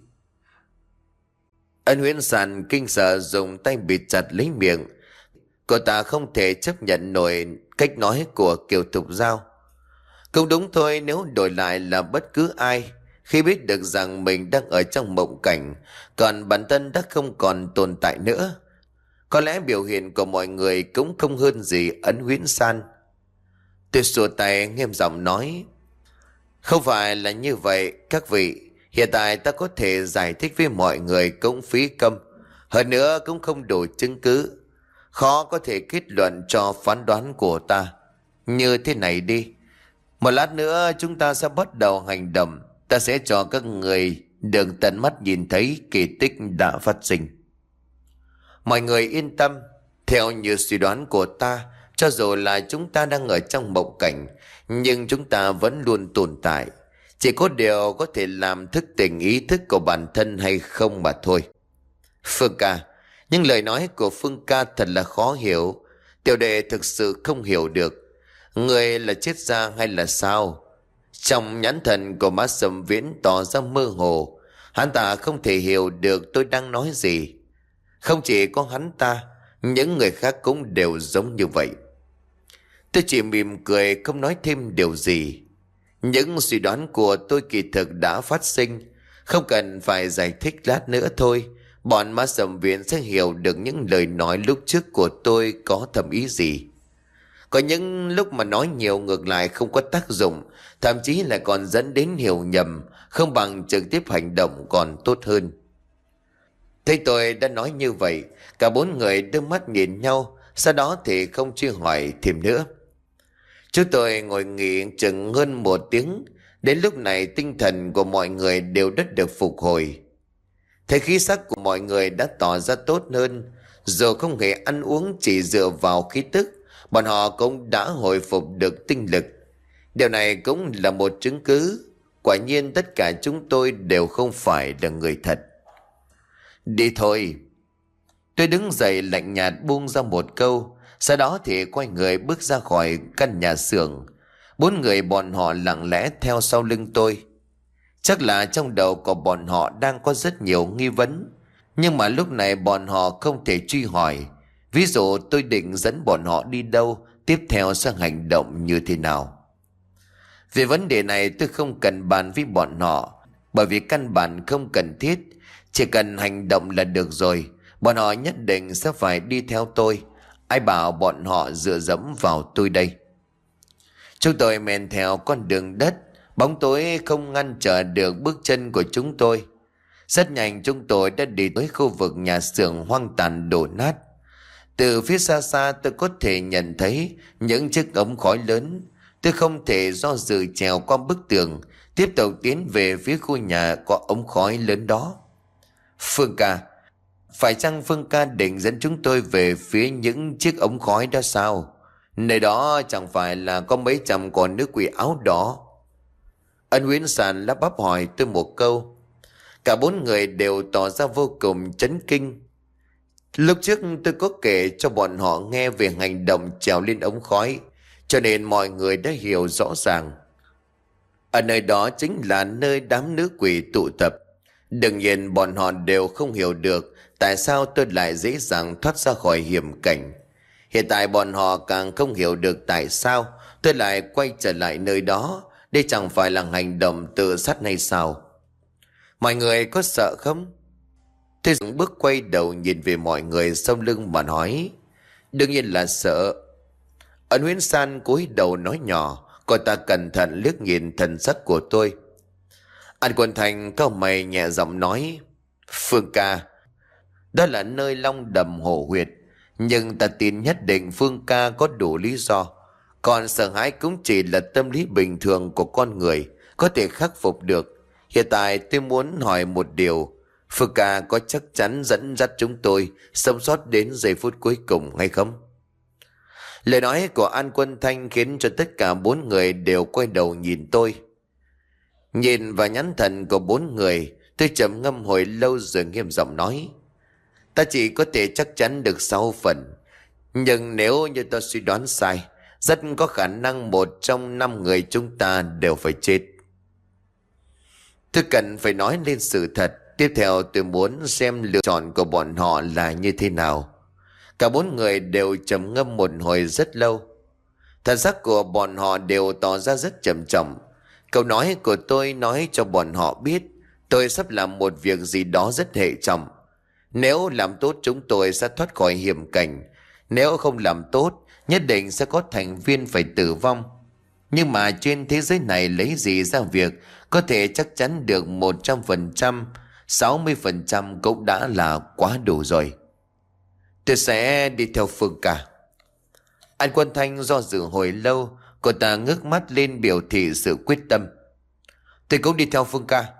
Ân Huyễn Sàn kinh sợ dùng tay bịt chặt lấy miệng. Cô ta không thể chấp nhận nổi cách nói của Kiều Thục Giao. Cũng đúng thôi, nếu đổi lại là bất cứ ai, khi biết được rằng mình đang ở trong mộng cảnh, còn bản thân đã không còn tồn tại nữa, có lẽ biểu hiện của mọi người cũng không hơn gì Ân Huyễn San. Tôi xua tay nghiêm giọng nói, không phải là như vậy các vị. Hiện tại ta có thể giải thích với mọi người cũng phí công, hơn nữa cũng không đủ chứng cứ, khó có thể kết luận cho phán đoán của ta. Như thế này đi, một lát nữa chúng ta sẽ bắt đầu hành động. Ta sẽ cho các người được tận mắt nhìn thấy kỳ tích đã phát sinh. Mọi người yên tâm, theo như suy đoán của ta, cho dù là chúng ta đang ở trong mộng cảnh, nhưng chúng ta vẫn luôn tồn tại. Chỉ có điều có thể làm thức tỉnh ý thức của bản thân hay không mà thôi. Phương ca, nhưng lời nói của Phương ca thật là khó hiểu. Tiểu đệ thực sự không hiểu được. Người là chết ra hay là sao? Trong nhãn thần của Mã Sầm Viễn tỏ ra mơ hồ. Hắn ta không thể hiểu được tôi đang nói gì. Không chỉ có hắn ta, những người khác cũng đều giống như vậy. Tôi chỉ mỉm cười không nói thêm điều gì. Những suy đoán của tôi kỳ thực đã phát sinh, không cần phải giải thích lát nữa thôi. Bọn Mã Sầm Viễn sẽ hiểu được những lời nói lúc trước của tôi có thầm ý gì. Có những lúc mà nói nhiều ngược lại không có tác dụng, thậm chí là còn dẫn đến hiểu nhầm, không bằng trực tiếp hành động còn tốt hơn. Thấy tôi đã nói như vậy, cả bốn người đưa mắt nhìn nhau, sau đó thì không truy hỏi thêm nữa. Chúng tôi ngồi nghỉ chừng hơn một tiếng. Đến lúc này tinh thần của mọi người đều rất được phục hồi. Thấy khí sắc của mọi người đã tỏ ra tốt hơn. Dù không hề ăn uống, chỉ dựa vào khí tức, bọn họ cũng đã hồi phục được tinh lực. Điều này cũng là một chứng cứ. Quả nhiên tất cả chúng tôi đều không phải là người thật. Đi thôi. Tôi đứng dậy lạnh nhạt buông ra một câu. Sau đó thì quay người bước ra khỏi căn nhà xưởng. Bốn người bọn họ lặng lẽ theo sau lưng tôi. Chắc là trong đầu của bọn họ đang có rất nhiều nghi vấn, nhưng mà lúc này bọn họ không thể truy hỏi. Ví dụ tôi định dẫn bọn họ đi đâu, tiếp theo sẽ hành động như thế nào. Về vấn đề này tôi không cần bàn với bọn họ, bởi vì căn bản không cần thiết. Chỉ cần hành động là được rồi. Bọn họ nhất định sẽ phải đi theo tôi. Ai bảo bọn họ dựa dẫm vào tôi đây. Chúng tôi men theo con đường đất, bóng tối không ngăn trở được bước chân của chúng tôi. Rất nhanh chúng tôi đã đi tới khu vực nhà xưởng hoang tàn đổ nát. Từ phía xa xa tôi có thể nhận thấy những chiếc ống khói lớn. Tôi không thể do dự trèo qua bức tường, tiếp tục tiến về phía khu nhà có ống khói lớn đó. Phương ca, phải chăng Phương ca định dẫn chúng tôi về phía những chiếc ống khói đó sao? Nơi đó chẳng phải là có mấy trăm con nữ quỷ áo đỏ? Ân Huyễn Sàn lắp bắp hỏi tôi một câu. Cả bốn người đều tỏ ra vô cùng chấn kinh. Lúc trước tôi có kể cho bọn họ nghe về hành động trèo lên ống khói, cho nên mọi người đã hiểu rõ ràng. Ở nơi đó chính là nơi đám nữ quỷ tụ tập. Đương nhiên bọn họ đều không hiểu được tại sao tôi lại dễ dàng thoát ra khỏi hiểm cảnh. Hiện tại bọn họ càng không hiểu được tại sao tôi lại quay trở lại nơi đó. Đây chẳng phải là hành động tự sát hay sao? Mọi người có sợ không? Tôi dừng bước quay đầu nhìn về mọi người sau lưng mà nói. Đương nhiên là sợ. Ân Huyễn San cúi đầu nói nhỏ. Cô ta cẩn thận liếc nhìn thần sắc của tôi. An Quân Thành cau mày nhẹ giọng nói. Phương ca, đó là nơi long đầm hổ huyệt, nhưng ta tin nhất định Phương ca có đủ lý do. Còn sợ hãi cũng chỉ là tâm lý bình thường của con người, có thể khắc phục được. Hiện tại tôi muốn hỏi một điều. Phương ca có chắc chắn dẫn dắt chúng tôi sống sót đến giây phút cuối cùng hay không? Lời nói của An Quân Thanh khiến cho tất cả bốn người đều quay đầu nhìn tôi. Nhìn vào nhãn thần của bốn người, tôi trầm ngâm hồi lâu rồi nghiêm giọng nói. Ta chỉ có thể chắc chắn được sáu phần. Nhưng nếu như ta suy đoán sai, rất có khả năng một trong năm người chúng ta đều phải chết. Tôi cần phải nói lên sự thật. Tiếp theo tôi muốn xem lựa chọn của bọn họ là như thế nào. Cả bốn người đều trầm ngâm một hồi rất lâu. Thần sắc của bọn họ đều tỏ ra rất trầm trọng. Câu nói của tôi nói cho bọn họ biết tôi sắp làm một việc gì đó rất hệ trọng. Nếu làm tốt chúng tôi sẽ thoát khỏi hiểm cảnh. Nếu không làm tốt, nhất định sẽ có thành viên phải tử vong. Nhưng mà trên thế giới này lấy gì ra việc có thể chắc chắn được một trăm phần trăm, sáu mươi phần trăm cũng đã là quá đủ rồi. Tôi sẽ đi theo Phương ca. An Quân Thanh do dự hồi lâu, cô ta ngước mắt lên biểu thị sự quyết tâm. Tôi cũng đi theo Phương ca.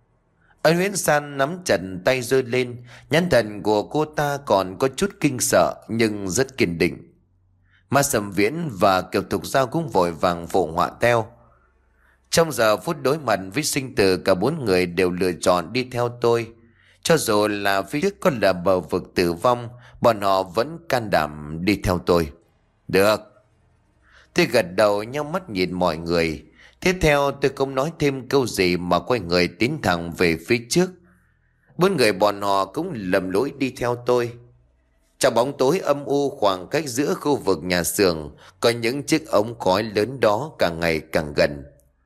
Ân Huyễn San nắm chặt tay giơ lên, nhãn thần của cô ta còn có chút kinh sợ nhưng rất kiên định. Ma Sầm Viễn và Kiều Thục Giao cũng vội vàng phụ họa theo. Trong giờ phút đối mặt với sinh tử, cả bốn người đều lựa chọn đi theo tôi. Cho dù là phía trước có là bờ vực tử vong, bọn họ vẫn can đảm đi theo tôi. Được. Tôi gật đầu nhau mắt nhìn mọi người. Tiếp theo tôi không nói thêm câu gì mà quay người tiến thẳng về phía trước. Bốn người bọn họ cũng lầm lối đi theo tôi. Trong bóng tối âm u khoảng cách giữa khu vực nhà xưởng, có những chiếc ống khói lớn đó càng ngày càng gần.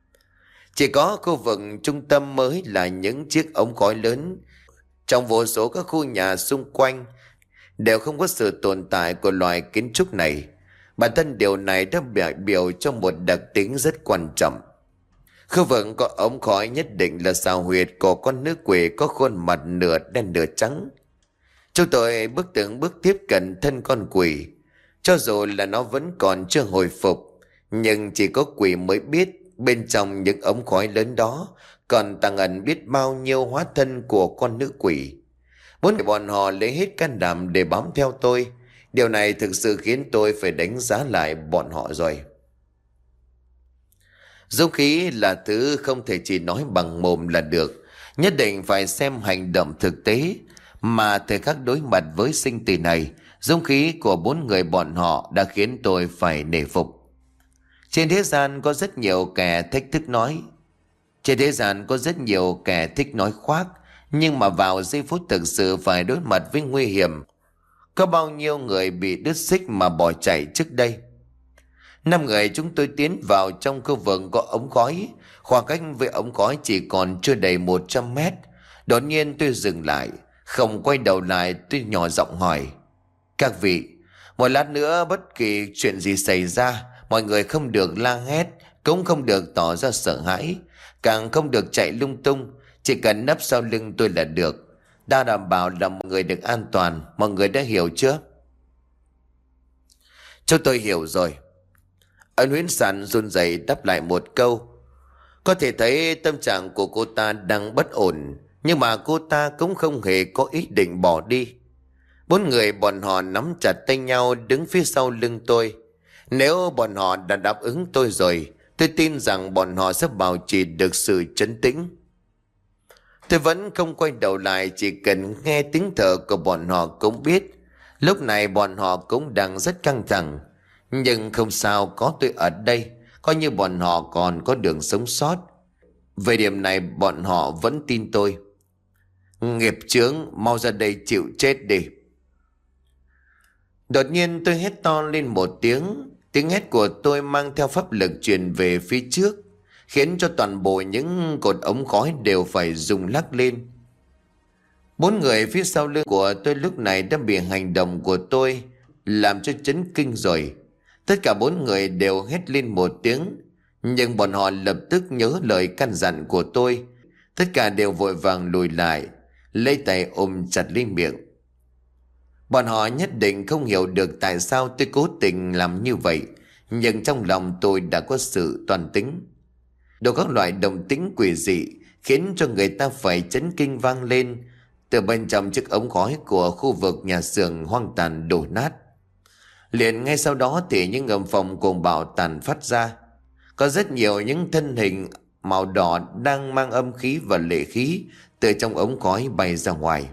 Chỉ có khu vực trung tâm mới là những chiếc ống khói lớn. Trong vô số các khu nhà xung quanh đều không có sự tồn tại của loài kiến trúc này. Bản thân điều này đã đại biểu cho một đặc tính rất quan trọng. Khu vực có ống khói nhất định là xào huyệt của con nữ quỷ có khuôn mặt nửa đen nửa trắng. Chúng tôi bước từng bước tiếp cận thân con quỷ. Cho dù là nó vẫn còn chưa hồi phục, nhưng chỉ có quỷ mới biết bên trong những ống khói lớn đó còn tàng ẩn biết bao nhiêu hóa thân của con nữ quỷ. Muốn để bọn họ lấy hết can đảm để bám theo tôi. Điều này thực sự khiến tôi phải đánh giá lại bọn họ rồi. Dũng khí là thứ không thể chỉ nói bằng mồm là được. Nhất định phải xem hành động thực tế. Mà thời khắc đối mặt với sinh tử này, dũng khí của bốn người bọn họ đã khiến tôi phải nể phục. Trên thế gian có rất nhiều kẻ thách thức nói. Trên thế gian có rất nhiều kẻ thích nói khoác. Nhưng mà vào giây phút thực sự phải đối mặt với nguy hiểm, có bao nhiêu người bị đứt xích mà bỏ chạy trước đây. Năm người chúng tôi tiến vào trong khu vực có ống khói. Khoảng cách với ống khói chỉ còn chưa đầy một trăm mét. Đột nhiên tôi dừng lại, không quay đầu lại. Tôi nhỏ giọng hỏi: các vị, một lát nữa bất kỳ chuyện gì xảy ra, mọi người không được la hét, cũng không được tỏ ra sợ hãi, càng không được chạy lung tung. Chỉ cần nấp sau lưng tôi là được. Đã đảm bảo là mọi người được an toàn. Mọi người đã hiểu chưa? Chúng tôi hiểu rồi. Ân Huyễn San run rẩy đáp lại một câu. Có thể thấy tâm trạng của cô ta đang bất ổn, nhưng mà cô ta cũng không hề có ý định bỏ đi. Bốn người bọn họ nắm chặt tay nhau đứng phía sau lưng tôi. Nếu bọn họ đã đáp ứng tôi rồi, tôi tin rằng bọn họ sẽ bảo trì được sự trấn tĩnh. Tôi vẫn không quay đầu lại, chỉ cần nghe tiếng thở của bọn họ cũng biết lúc này bọn họ cũng đang rất căng thẳng. Nhưng không sao, có tôi ở đây, coi như bọn họ còn có đường sống sót. Về điểm này bọn họ vẫn tin tôi. Nghiệp chướng, mau ra đây chịu chết đi. Đột nhiên tôi hét to lên một tiếng. Tiếng hét của tôi mang theo pháp lực truyền về phía trước, khiến cho toàn bộ những cột ống khói đều phải rung lắc lên. Bốn người phía sau lưng của tôi lúc này đã bị hành động của tôi làm cho chấn kinh rồi. Tất cả bốn người đều hét lên một tiếng, nhưng bọn họ lập tức nhớ lời căn dặn của tôi. Tất cả đều vội vàng lùi lại, lấy tay ôm chặt lấy miệng. Bọn họ nhất định không hiểu được tại sao tôi cố tình làm như vậy, nhưng trong lòng tôi đã có sự toan tính. Đủ các loại động tĩnh quỷ dị khiến cho người ta phải chấn kinh vang lên từ bên trong chiếc ống khói của khu vực nhà xưởng hoang tàn đổ nát. Liền ngay sau đó thì những âm phong cuồng bạo tàn phát ra. Có rất nhiều những thân hình màu đỏ đang mang âm khí và lệ khí từ trong ống khói bay ra ngoài.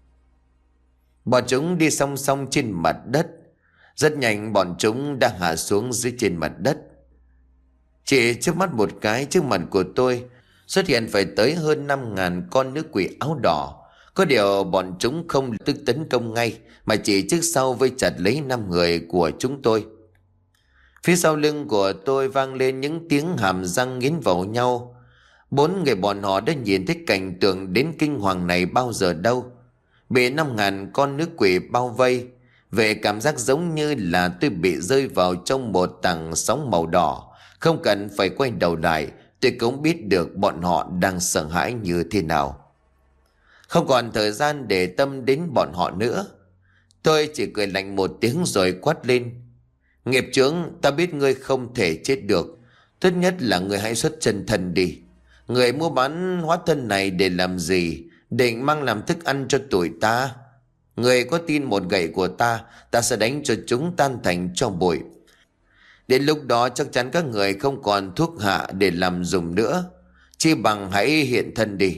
Bọn chúng đi song song trên mặt đất. Rất nhanh bọn chúng đã hạ xuống dưới trên mặt đất. Chỉ trước mắt một cái, trước mặt của tôi xuất hiện phải tới hơn năm ngàn con nữ quỷ áo đỏ. Có điều bọn chúng không tức tấn công ngay, mà chỉ trước sau vây chặt lấy năm người của chúng tôi. Phía sau lưng của tôi vang lên những tiếng hàm răng nghiến vào nhau. Bốn người bọn họ đã nhìn thấy cảnh tượng đến kinh hoàng này bao giờ đâu. Bị năm ngàn con nữ quỷ bao vây, về cảm giác giống như là tôi bị rơi vào trong một tầng sóng màu đỏ. Không cần phải quay đầu lại, tôi cũng biết được bọn họ đang sợ hãi như thế nào. Không còn thời gian để tâm đến bọn họ nữa. Tôi chỉ cười lạnh một tiếng rồi quát lên: Nghiệp chướng, ta biết ngươi không thể chết được. Tốt nhất là ngươi hãy xuất chân thân đi. Người mua bán hóa thân này để làm gì? Định mang làm thức ăn cho tụi ta? Người có tin một gậy của ta, ta sẽ đánh cho chúng tan thành tro bụi. Đến lúc đó chắc chắn các người không còn thuốc hạ để làm dùng nữa. Chi bằng hãy hiện thân đi.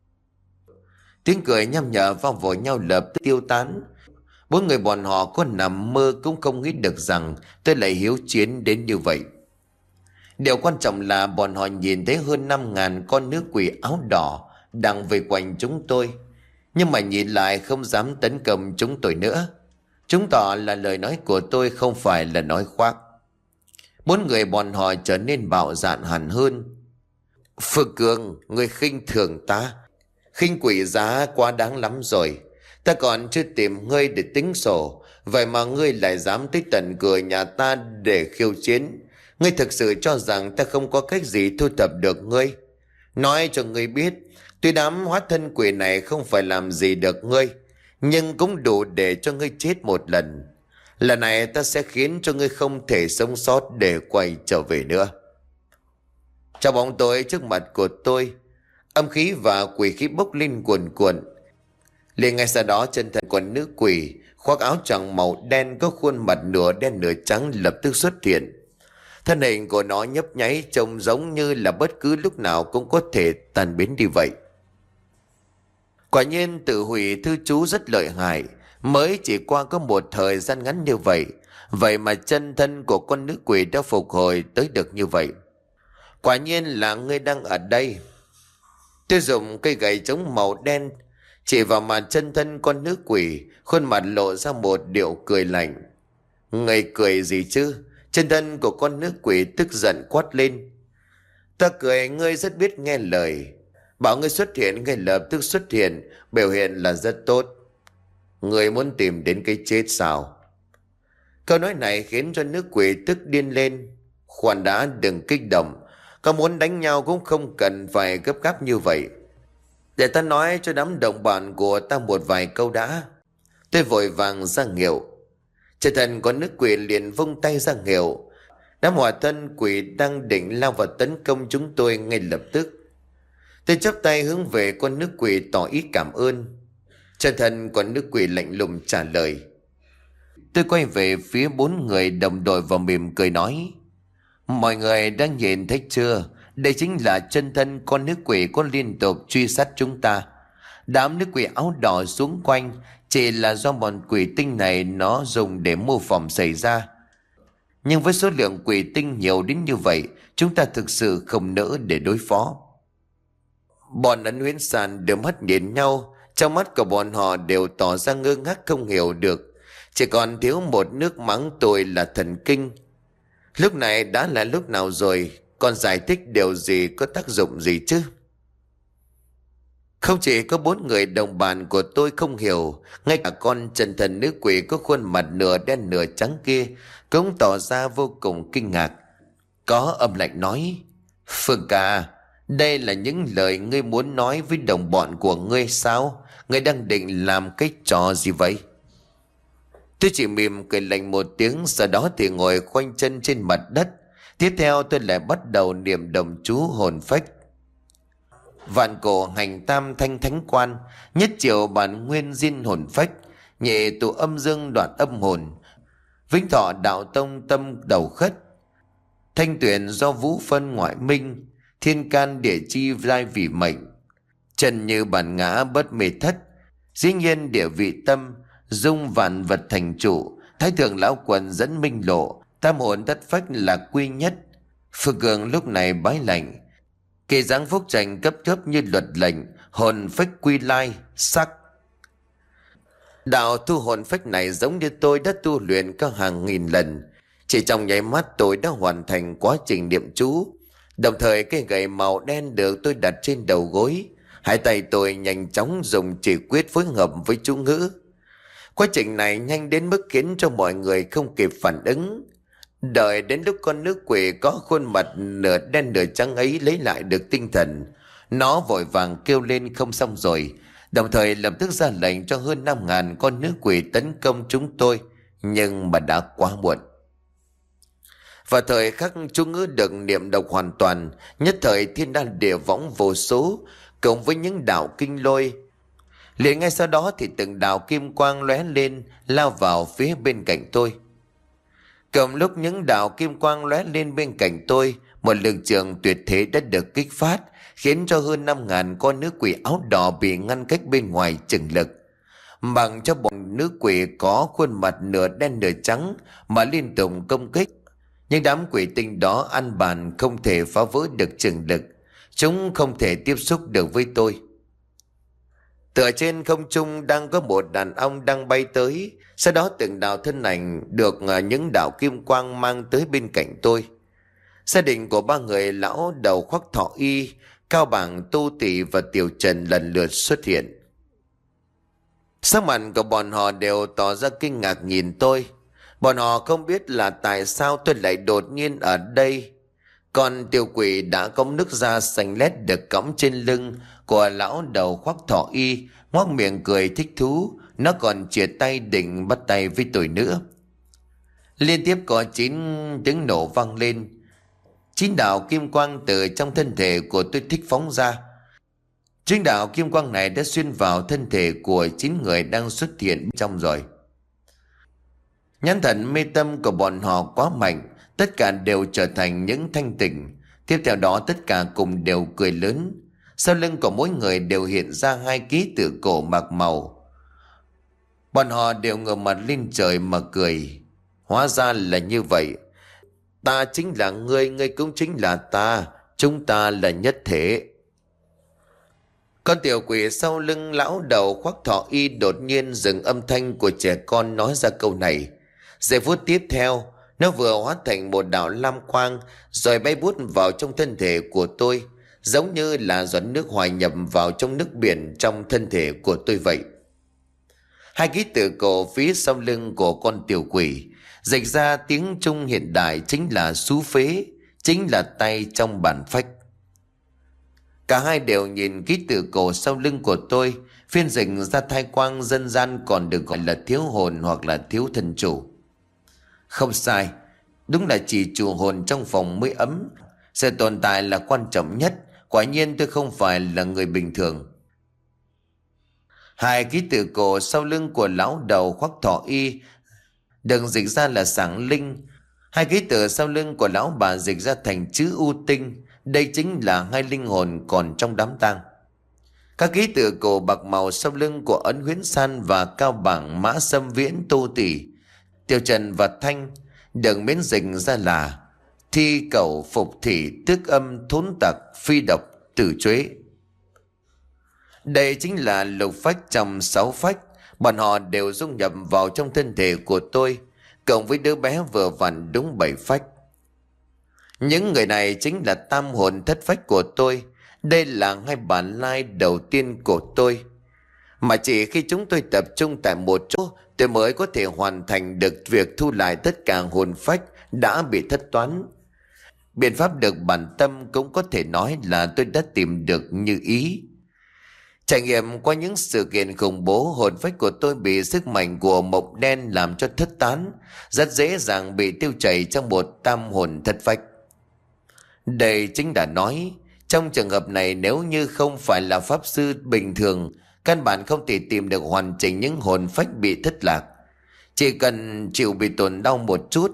Tiếng cười nham nhở vang vào nhau lập tức tiêu tán. Bốn người bọn họ có nằm mơ cũng không nghĩ được rằng tôi lại hiếu chiến đến như vậy. Điều quan trọng là bọn họ nhìn thấy hơn năm ngàn con nữ quỷ áo đỏ đang vây quanh chúng tôi, nhưng mà nhìn lại không dám tấn công chúng tôi nữa. Chứng tỏ là lời nói của tôi không phải là nói khoác. Bốn người bọn họ trở nên bạo dạn hẳn hơn. Phương Cường, người khinh thường ta, khinh quỷ giá quá đáng lắm rồi. Ta còn chưa tìm ngươi để tính sổ, vậy mà ngươi lại dám tới tận cửa nhà ta để khiêu chiến. Ngươi thực sự cho rằng ta không có cách gì thu thập được ngươi? Nói cho ngươi biết, tuy đám hóa thân quỷ này không phải làm gì được ngươi, nhưng cũng đủ để cho ngươi chết một lần. Lần này ta sẽ khiến cho ngươi không thể sống sót để quay trở về nữa. Trong bóng tối trước mặt của tôi, âm khí và quỷ khí bốc lên cuồn cuộn. Liền ngay sau đó chân thân của nữ quỷ khoác áo choàng màu đen có khuôn mặt nửa đen nửa trắng lập tức xuất hiện. Thân hình của nó nhấp nháy trông giống như là bất cứ lúc nào cũng có thể tan biến đi vậy. Quả nhiên tự hủy thư chú rất lợi hại. Mới chỉ qua có một thời gian ngắn như vậy, vậy mà chân thân của con nữ quỷ đã phục hồi tới được như vậy. Quả nhiên là ngươi đang ở đây. Tôi dùng cây gậy chống màu đen chỉ vào mặt chân thân con nữ quỷ, khuôn mặt lộ ra một điệu cười lạnh. Ngươi cười gì chứ? Chân thân của con nữ quỷ tức giận quát lên. Ta cười ngươi rất biết nghe lời. Bảo ngươi xuất hiện ngươi lập tức xuất hiện, biểu hiện là rất tốt. Ngươi muốn tìm đến cái chết sao? Câu nói này khiến cho nữ quỷ tức điên lên. Khoan đã, đừng kích động. Có muốn đánh nhau cũng không cần phải gấp gáp như vậy. Để ta nói cho đám đồng bạn của ta một vài câu đã. Tôi vội vàng ra hiệu. Trời thần có nữ quỷ liền vung tay ra hiệu. Đám hỏa thân quỷ đang định lao vào tấn công chúng tôi ngay lập tức. Tôi chắp tay hướng về con nữ quỷ tỏ ý cảm ơn. Trời thần con nữ quỷ lạnh lùng trả lời. Tôi quay về phía bốn người đồng đội và mỉm cười nói. Mọi người đã nhìn thấy chưa? Đây chính là chân thân con nữ quỷ có liên tục truy sát chúng ta. Đám nữ quỷ áo đỏ xuống quanh chỉ là do bọn quỷ tinh này nó dùng để mô phỏng xảy ra. Nhưng với số lượng quỷ tinh nhiều đến như vậy, chúng ta thực sự không nỡ để đối phó. Bọn ấn huyễn sàn đưa mắt nhìn nhau, trong mắt của bọn họ đều tỏ ra ngơ ngác không hiểu được. Chỉ còn thiếu một nước mắng tôi là thần kinh. Lúc này đã là lúc nào rồi? Còn giải thích điều gì có tác dụng gì chứ? Không chỉ có bốn người đồng bạn của tôi không hiểu, ngay cả con chân thần nữ quỷ có khuôn mặt nửa đen nửa trắng kia cũng tỏ ra vô cùng kinh ngạc. Có âm lạnh nói: Phương ca, đây là những lời ngươi muốn nói với đồng bọn của ngươi sao? Ngươi đang định làm cái trò gì vậy? Tôi chỉ mỉm cười lạnh một tiếng, sau đó thì ngồi khoanh chân trên mặt đất. Tiếp theo tôi lại bắt đầu niệm đồng chú hồn phách. Vạn cổ hành tam thanh thánh quan, nhất triệu bản nguyên diên hồn phách, nhẹ tụ âm dương đoạn âm hồn, vĩnh thọ đạo tông tâm đầu khất, thanh tuyển do vũ phân ngoại minh, thiên can địa chi lai vì mệnh, trần như bản ngã bất mê thất, dĩ nhiên địa vị tâm, dung vạn vật thành trụ, thái thượng lão quần dẫn minh lộ, tam hồn thất phách là quy nhất. Phương Cường lúc này bái lạnh: Kỳ dáng phúc trành cấp thấp như luật lệnh, hồn phách quy lai, sắc. Đạo thu hồn phách này giống như tôi đã tu luyện có hàng nghìn lần. Chỉ trong nháy mắt tôi đã hoàn thành quá trình niệm chú. Đồng thời cây gậy màu đen được tôi đặt trên đầu gối. Hai tay tôi nhanh chóng dùng chỉ quyết phối hợp với chú ngữ. Quá trình này nhanh đến mức khiến cho mọi người không kịp phản ứng. Đợi đến lúc con nữ quỷ có khuôn mặt nửa đen nửa trắng ấy lấy lại được tinh thần, nó vội vàng kêu lên không xong rồi, đồng thời lập tức ra lệnh cho hơn năm ngàn con nữ quỷ tấn công chúng tôi. Nhưng mà đã quá muộn. Vào thời khắc chú ngữ được niệm độc hoàn toàn, nhất thời thiên đan địa võng vô số, cộng với những đạo kinh lôi. Liền ngay sau đó thì từng đạo kim quang lóe lên, lao vào phía bên cạnh tôi. Cầm lúc những đạo kim quang lóe lên bên cạnh tôi, một lực trường tuyệt thế đã được kích phát, khiến cho hơn năm ngàn con nữ quỷ áo đỏ bị ngăn cách bên ngoài chừng lực. Bằng cho bọn nữ quỷ có khuôn mặt nửa đen nửa trắng mà liên tục công kích. Nhưng đám quỷ tinh đó ăn bàn không thể phá vỡ được chừng lực. Chúng không thể tiếp xúc được với tôi. Tựa trên không trung đang có một đàn ông đang bay tới. Sau đó từng đạo thân ảnh được những đạo kim quang mang tới bên cạnh tôi. Gia đình của ba người lão đầu khoác thọ y, Cao Bảng, Tu Tỷ và Tiểu Trần lần lượt xuất hiện. Sắc mặt của bọn họ đều tỏ ra kinh ngạc nhìn tôi. Bọn họ không biết là tại sao tôi lại đột nhiên ở đây. Còn tiểu quỷ đã có nước da xanh lét được cõng trên lưng của lão đầu khoác thọ y, ngoác miệng cười thích thú. Nó còn chìa tay định bắt tay với tôi nữa. Liên tiếp có chín tiếng nổ vang lên. Chín đạo kim quang từ trong thân thể của tôi thích phóng ra. Chín đạo kim quang này đã xuyên vào thân thể của chín người đang xuất hiện trong rồi. Nhãn thần mê tâm của bọn họ quá mạnh, tất cả đều trở thành những thanh tỉnh. Tiếp theo đó tất cả cùng đều cười lớn. Sau lưng của mỗi người đều hiện ra hai ký tự cổ bạc màu. Bọn họ đều ngửa mặt lên trời mà cười. Hóa ra là như vậy. Ta chính là ngươi, ngươi cũng chính là ta. Chúng ta là nhất thể. Con tiểu quỷ sau lưng lão đầu khoác thọ y đột nhiên dừng âm thanh của trẻ con nói ra câu này. Giây phút tiếp theo, nó vừa hóa thành một đạo lam quang rồi bay bút vào trong thân thể của tôi, giống như là giọt nước hòa nhập vào trong nước biển trong thân thể của tôi vậy. Hai ký tự cổ phía sau lưng của con tiểu quỷ dịch ra tiếng Trung hiện đại chính là xú phế, chính là tay trong bản phách. Cả hai đều nhìn ký tự cổ sau lưng của tôi, phiên dịch ra thai quang dân gian còn được gọi là thiếu hồn hoặc là thiếu thân chủ. Không sai, đúng là chỉ chủ hồn trong phòng mới ấm. Sự tồn tại là quan trọng nhất. Quả nhiên tôi không phải là người bình thường. Hai ký tự cổ sau lưng của lão đầu khoác thọ y đừng dịch ra là sáng linh. Hai ký tự sau lưng của lão bà dịch ra thành chữ U tinh. Đây chính là hai linh hồn còn trong đám tang. Các ký tự cổ bạc màu sau lưng của Ấn Huyễn San và Cao Bảng, Mã Sâm Viễn, Tu Tỷ, Tiểu Trần và Thanh đừng miễn dịch ra là thi cầu phục thị tước âm thốn tặc phi độc tử chuế. Đây chính là lục phách trong sáu phách. Bọn họ đều dung nhập vào trong thân thể của tôi, cộng với đứa bé vừa vặn đúng bảy phách. Những người này chính là tam hồn thất phách của tôi. Đây là hai bản lai đầu tiên của tôi. Mà chỉ khi chúng tôi tập trung tại một chỗ, tôi mới có thể hoàn thành được việc thu lại tất cả hồn phách đã bị thất toán. Biện pháp được bản tâm cũng có thể nói là tôi đã tìm được như ý. Trải nghiệm qua những sự kiện khủng bố, hồn phách của tôi bị sức mạnh của mộc đen làm cho thất tán, rất dễ dàng bị tiêu chảy trong một tam hồn thất phách. Đây chính đã nói, trong trường hợp này nếu như không phải là pháp sư bình thường, căn bản không thể tìm được hoàn chỉnh những hồn phách bị thất lạc. Chỉ cần chịu bị tổn đau một chút,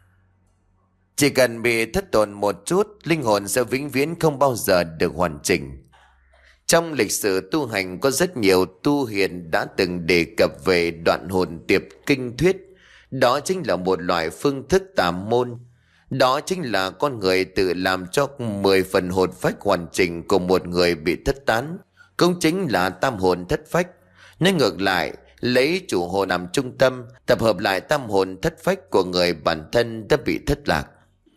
chỉ cần bị thất tổn một chút, linh hồn sẽ vĩnh viễn không bao giờ được hoàn chỉnh. Trong lịch sử tu hành có rất nhiều tu hiền đã từng đề cập về đoạn hồn tiệp kinh thuyết. Đó chính là một loại phương thức tà môn. Đó chính là con người tự làm cho mười phần hồn phách hoàn chỉnh của một người bị thất tán. Cũng chính là tam hồn thất phách. Nên ngược lại, lấy chủ hồn làm trung tâm, tập hợp lại tam hồn thất phách của người bản thân đã bị thất lạc.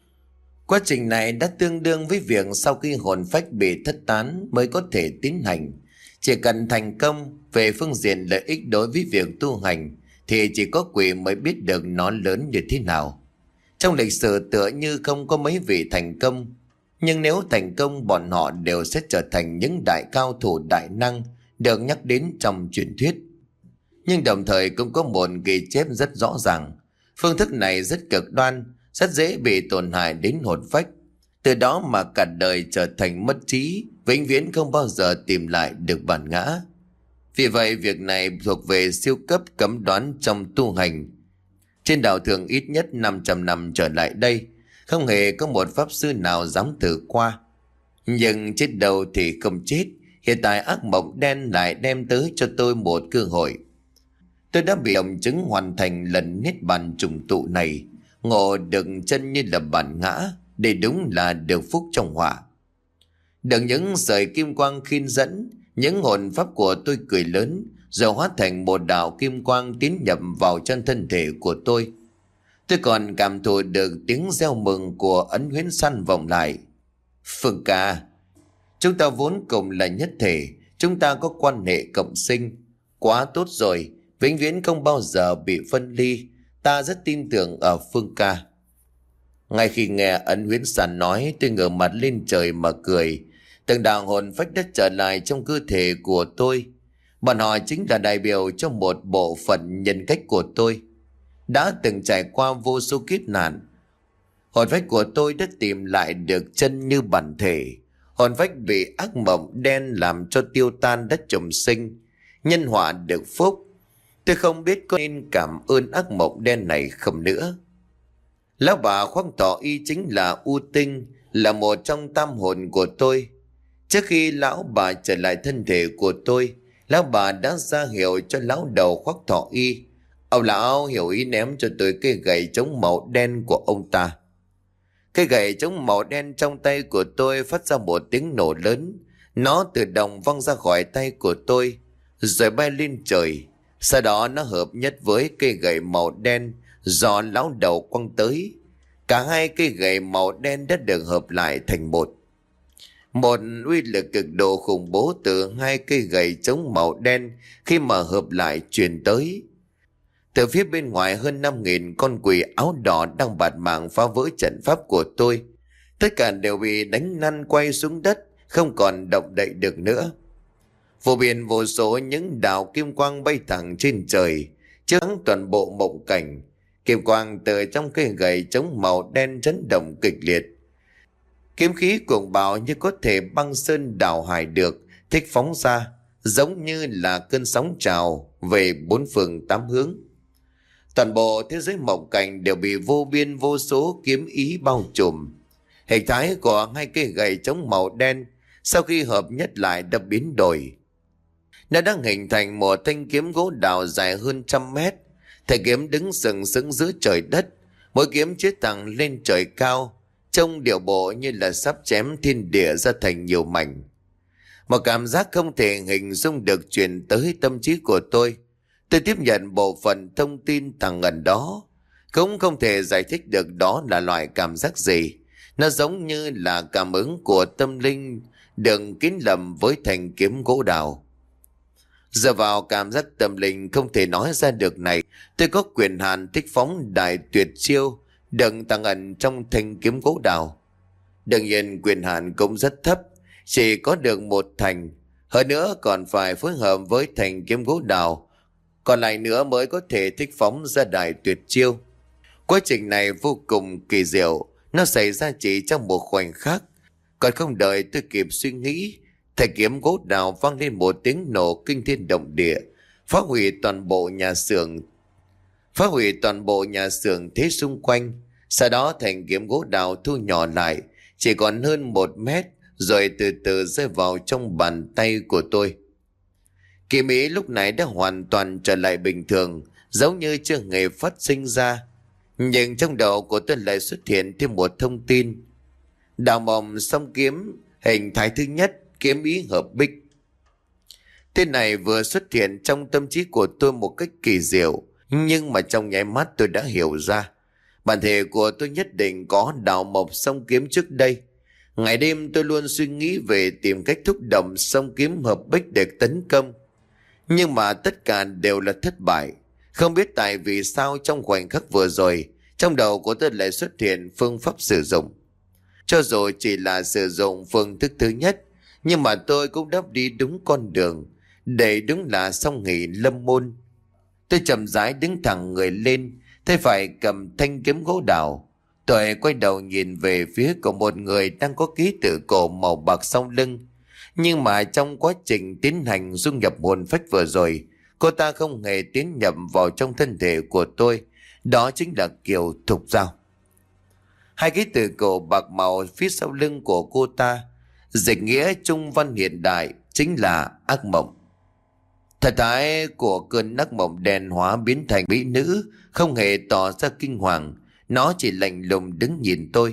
Quá trình này đã tương đương với việc sau khi hồn phách bị thất tán mới có thể tiến hành. Chỉ cần thành công về phương diện lợi ích đối với việc tu hành thì chỉ có quỷ mới biết được nó lớn như thế nào. Trong lịch sử tựa như không có mấy vị thành công, nhưng nếu thành công bọn họ đều sẽ trở thành những đại cao thủ đại năng được nhắc đến trong truyền thuyết. Nhưng đồng thời cũng có một ghi chép rất rõ ràng, phương thức này rất cực đoan, rất dễ bị tổn hại đến hồn phách, từ đó mà cả đời trở thành mất trí, vĩnh viễn không bao giờ tìm lại được bản ngã. Vì vậy việc này thuộc về siêu cấp cấm đoán trong tu hành. Trên đạo thường ít nhất năm trăm năm trở lại đây, không hề có một pháp sư nào dám thử qua. Nhưng chết đầu thì không chết, hiện tại ác mộng đen lại đem tới cho tôi một cơ hội. Tôi đã bị đồng chứng hoàn thành lần niết bàn trùng tụ này, ngộ được chân như là bản ngã, để đúng là được phúc trong họa. Được những sợi kim quang khiên dẫn, những hồn pháp của tôi cười lớn, rồi hóa thành một đạo kim quang tiến nhập vào trong thân thể của tôi. Tôi còn cảm thụ được tiếng reo mừng của Ấn Huyễn Săn vọng lại. Phương ca, chúng ta vốn cùng là nhất thể, chúng ta có quan hệ cộng sinh. Quá tốt rồi, vĩnh viễn không bao giờ bị phân ly. Ta rất tin tưởng ở Phương ca. Ngay khi nghe Ấn Huyễn Săn nói, tôi ngửa mặt lên trời mà cười. Từng đạo hồn phách đã trở lại trong cơ thể của tôi. Bọn họ chính là đại biểu cho một bộ phận nhân cách của tôi, đã từng trải qua vô số kiếp nạn. Hồn phách của tôi đã tìm lại được chân như bản thể. Hồn phách bị ác mộng đen làm cho tiêu tan đất trùng sinh, nhân họa được phúc. Tôi không biết có nên cảm ơn ác mộng đen này không nữa. Lão bà Khoáng Thọ Y chính là U Tinh, là một trong tam hồn của tôi. Trước khi lão bà trở lại thân thể của tôi, lão bà đã ra hiệu cho lão đầu Khoáng Thọ Y. Ông lão hiểu ý ném cho tôi cây gậy chống màu đen của ông ta. Cây gậy chống màu đen trong tay của tôi phát ra một tiếng nổ lớn. Nó tự động văng ra khỏi tay của tôi, rồi bay lên trời. Sau đó nó hợp nhất với cây gậy màu đen do lão đầu quăng tới. Cả hai cây gậy màu đen đã được hợp lại thành một. Một uy lực cực độ khủng bố từ hai cây gậy chống màu đen khi mà hợp lại truyền tới. Từ phía bên ngoài hơn năm nghìn con quỷ áo đỏ đang bạt mạng phá vỡ trận pháp của tôi. Tất cả đều bị đánh lăn quay xuống đất, không còn động đậy được nữa. Vô biên vô số những đạo kim quang bay thẳng trên trời, chiếu sáng toàn bộ mộng cảnh. Kim quang từ trong cây gậy chống màu đen chấn động kịch liệt. Kiếm khí cuồng bạo như có thể băng sơn đảo hải được, thích phóng ra, giống như là cơn sóng trào về bốn phương tám hướng. Toàn bộ thế giới mộng cảnh đều bị vô biên vô số kiếm ý bao trùm. Hình thái của hai cây gậy chống màu đen sau khi hợp nhất lại đã biến đổi. Nó đang hình thành một thanh kiếm gỗ đào dài hơn trăm mét. Thanh kiếm đứng sừng sững giữa trời đất, mỗi kiếm chĩa thẳng lên trời cao, trông điệu bộ như là sắp chém thiên địa ra thành nhiều mảnh. Một cảm giác không thể hình dung được truyền tới tâm trí của tôi. Tôi tiếp nhận bộ phận thông tin thẳng ngần đó, cũng không thể giải thích được đó là loại cảm giác gì. Nó giống như là cảm ứng của tâm linh đừng kín lầm với thanh kiếm gỗ đào. Giờ vào cảm giác tâm linh không thể nói ra được này, tôi có quyền hạn thích phóng đại tuyệt chiêu đừng tàng ẩn trong thanh kiếm gỗ đào. Đương nhiên quyền hạn cũng rất thấp, chỉ có được một thành, hơn nữa còn phải phối hợp với thanh kiếm gỗ đào, còn lại nữa mới có thể thích phóng ra đại tuyệt chiêu. Quá trình này vô cùng kỳ diệu, nó xảy ra chỉ trong một khoảnh khắc. Còn không đợi tôi kịp suy nghĩ, thanh kiếm gỗ đào vang lên một tiếng nổ kinh thiên động địa, phá hủy toàn bộ nhà xưởng, phá hủy toàn bộ nhà xưởng thế xung quanh. Sau đó thanh kiếm gỗ đào thu nhỏ lại, chỉ còn hơn một mét, rồi từ từ rơi vào trong bàn tay của tôi. Kỳ Mỹ lúc này đã hoàn toàn trở lại bình thường, giống như chưa hề phát sinh ra. Nhưng trong đầu của tôi lại xuất hiện thêm một thông tin. Đào mộng song kiếm, hình thái thứ nhất, kiếm ý hợp bích. Tên này vừa xuất hiện trong tâm trí của tôi một cách kỳ diệu, nhưng mà trong nháy mắt tôi đã hiểu ra. Bản thể của tôi nhất định có đào mộng song kiếm trước đây. Ngày đêm tôi luôn suy nghĩ về tìm cách thúc động song kiếm hợp bích để tấn công. Nhưng mà tất cả đều là thất bại. Không biết tại vì sao trong khoảnh khắc vừa rồi, trong đầu của tôi lại xuất hiện phương pháp sử dụng. Cho dù chỉ là sử dụng phương thức thứ nhất, nhưng mà tôi cũng đã đi đúng con đường. Đây đúng là song nghỉ lâm môn. Tôi chậm rãi đứng thẳng người lên, tay phải cầm thanh kiếm gỗ đào. Tôi quay đầu nhìn về phía của một người đang có ký tự cổ màu bạc sau lưng. Nhưng mà trong quá trình tiến hành dung nhập hồn phách vừa rồi, cô ta không hề tiến nhập vào trong thân thể của tôi. Đó chính là Kiều Thục Giao. Hai ký tự cổ bạc màu phía sau lưng của cô ta, dịch nghĩa trung văn hiện đại chính là ác mộng. Thần thái của cơn ác mộng đen hóa biến thành mỹ nữ, không hề tỏ ra kinh hoàng, nó chỉ lạnh lùng đứng nhìn tôi.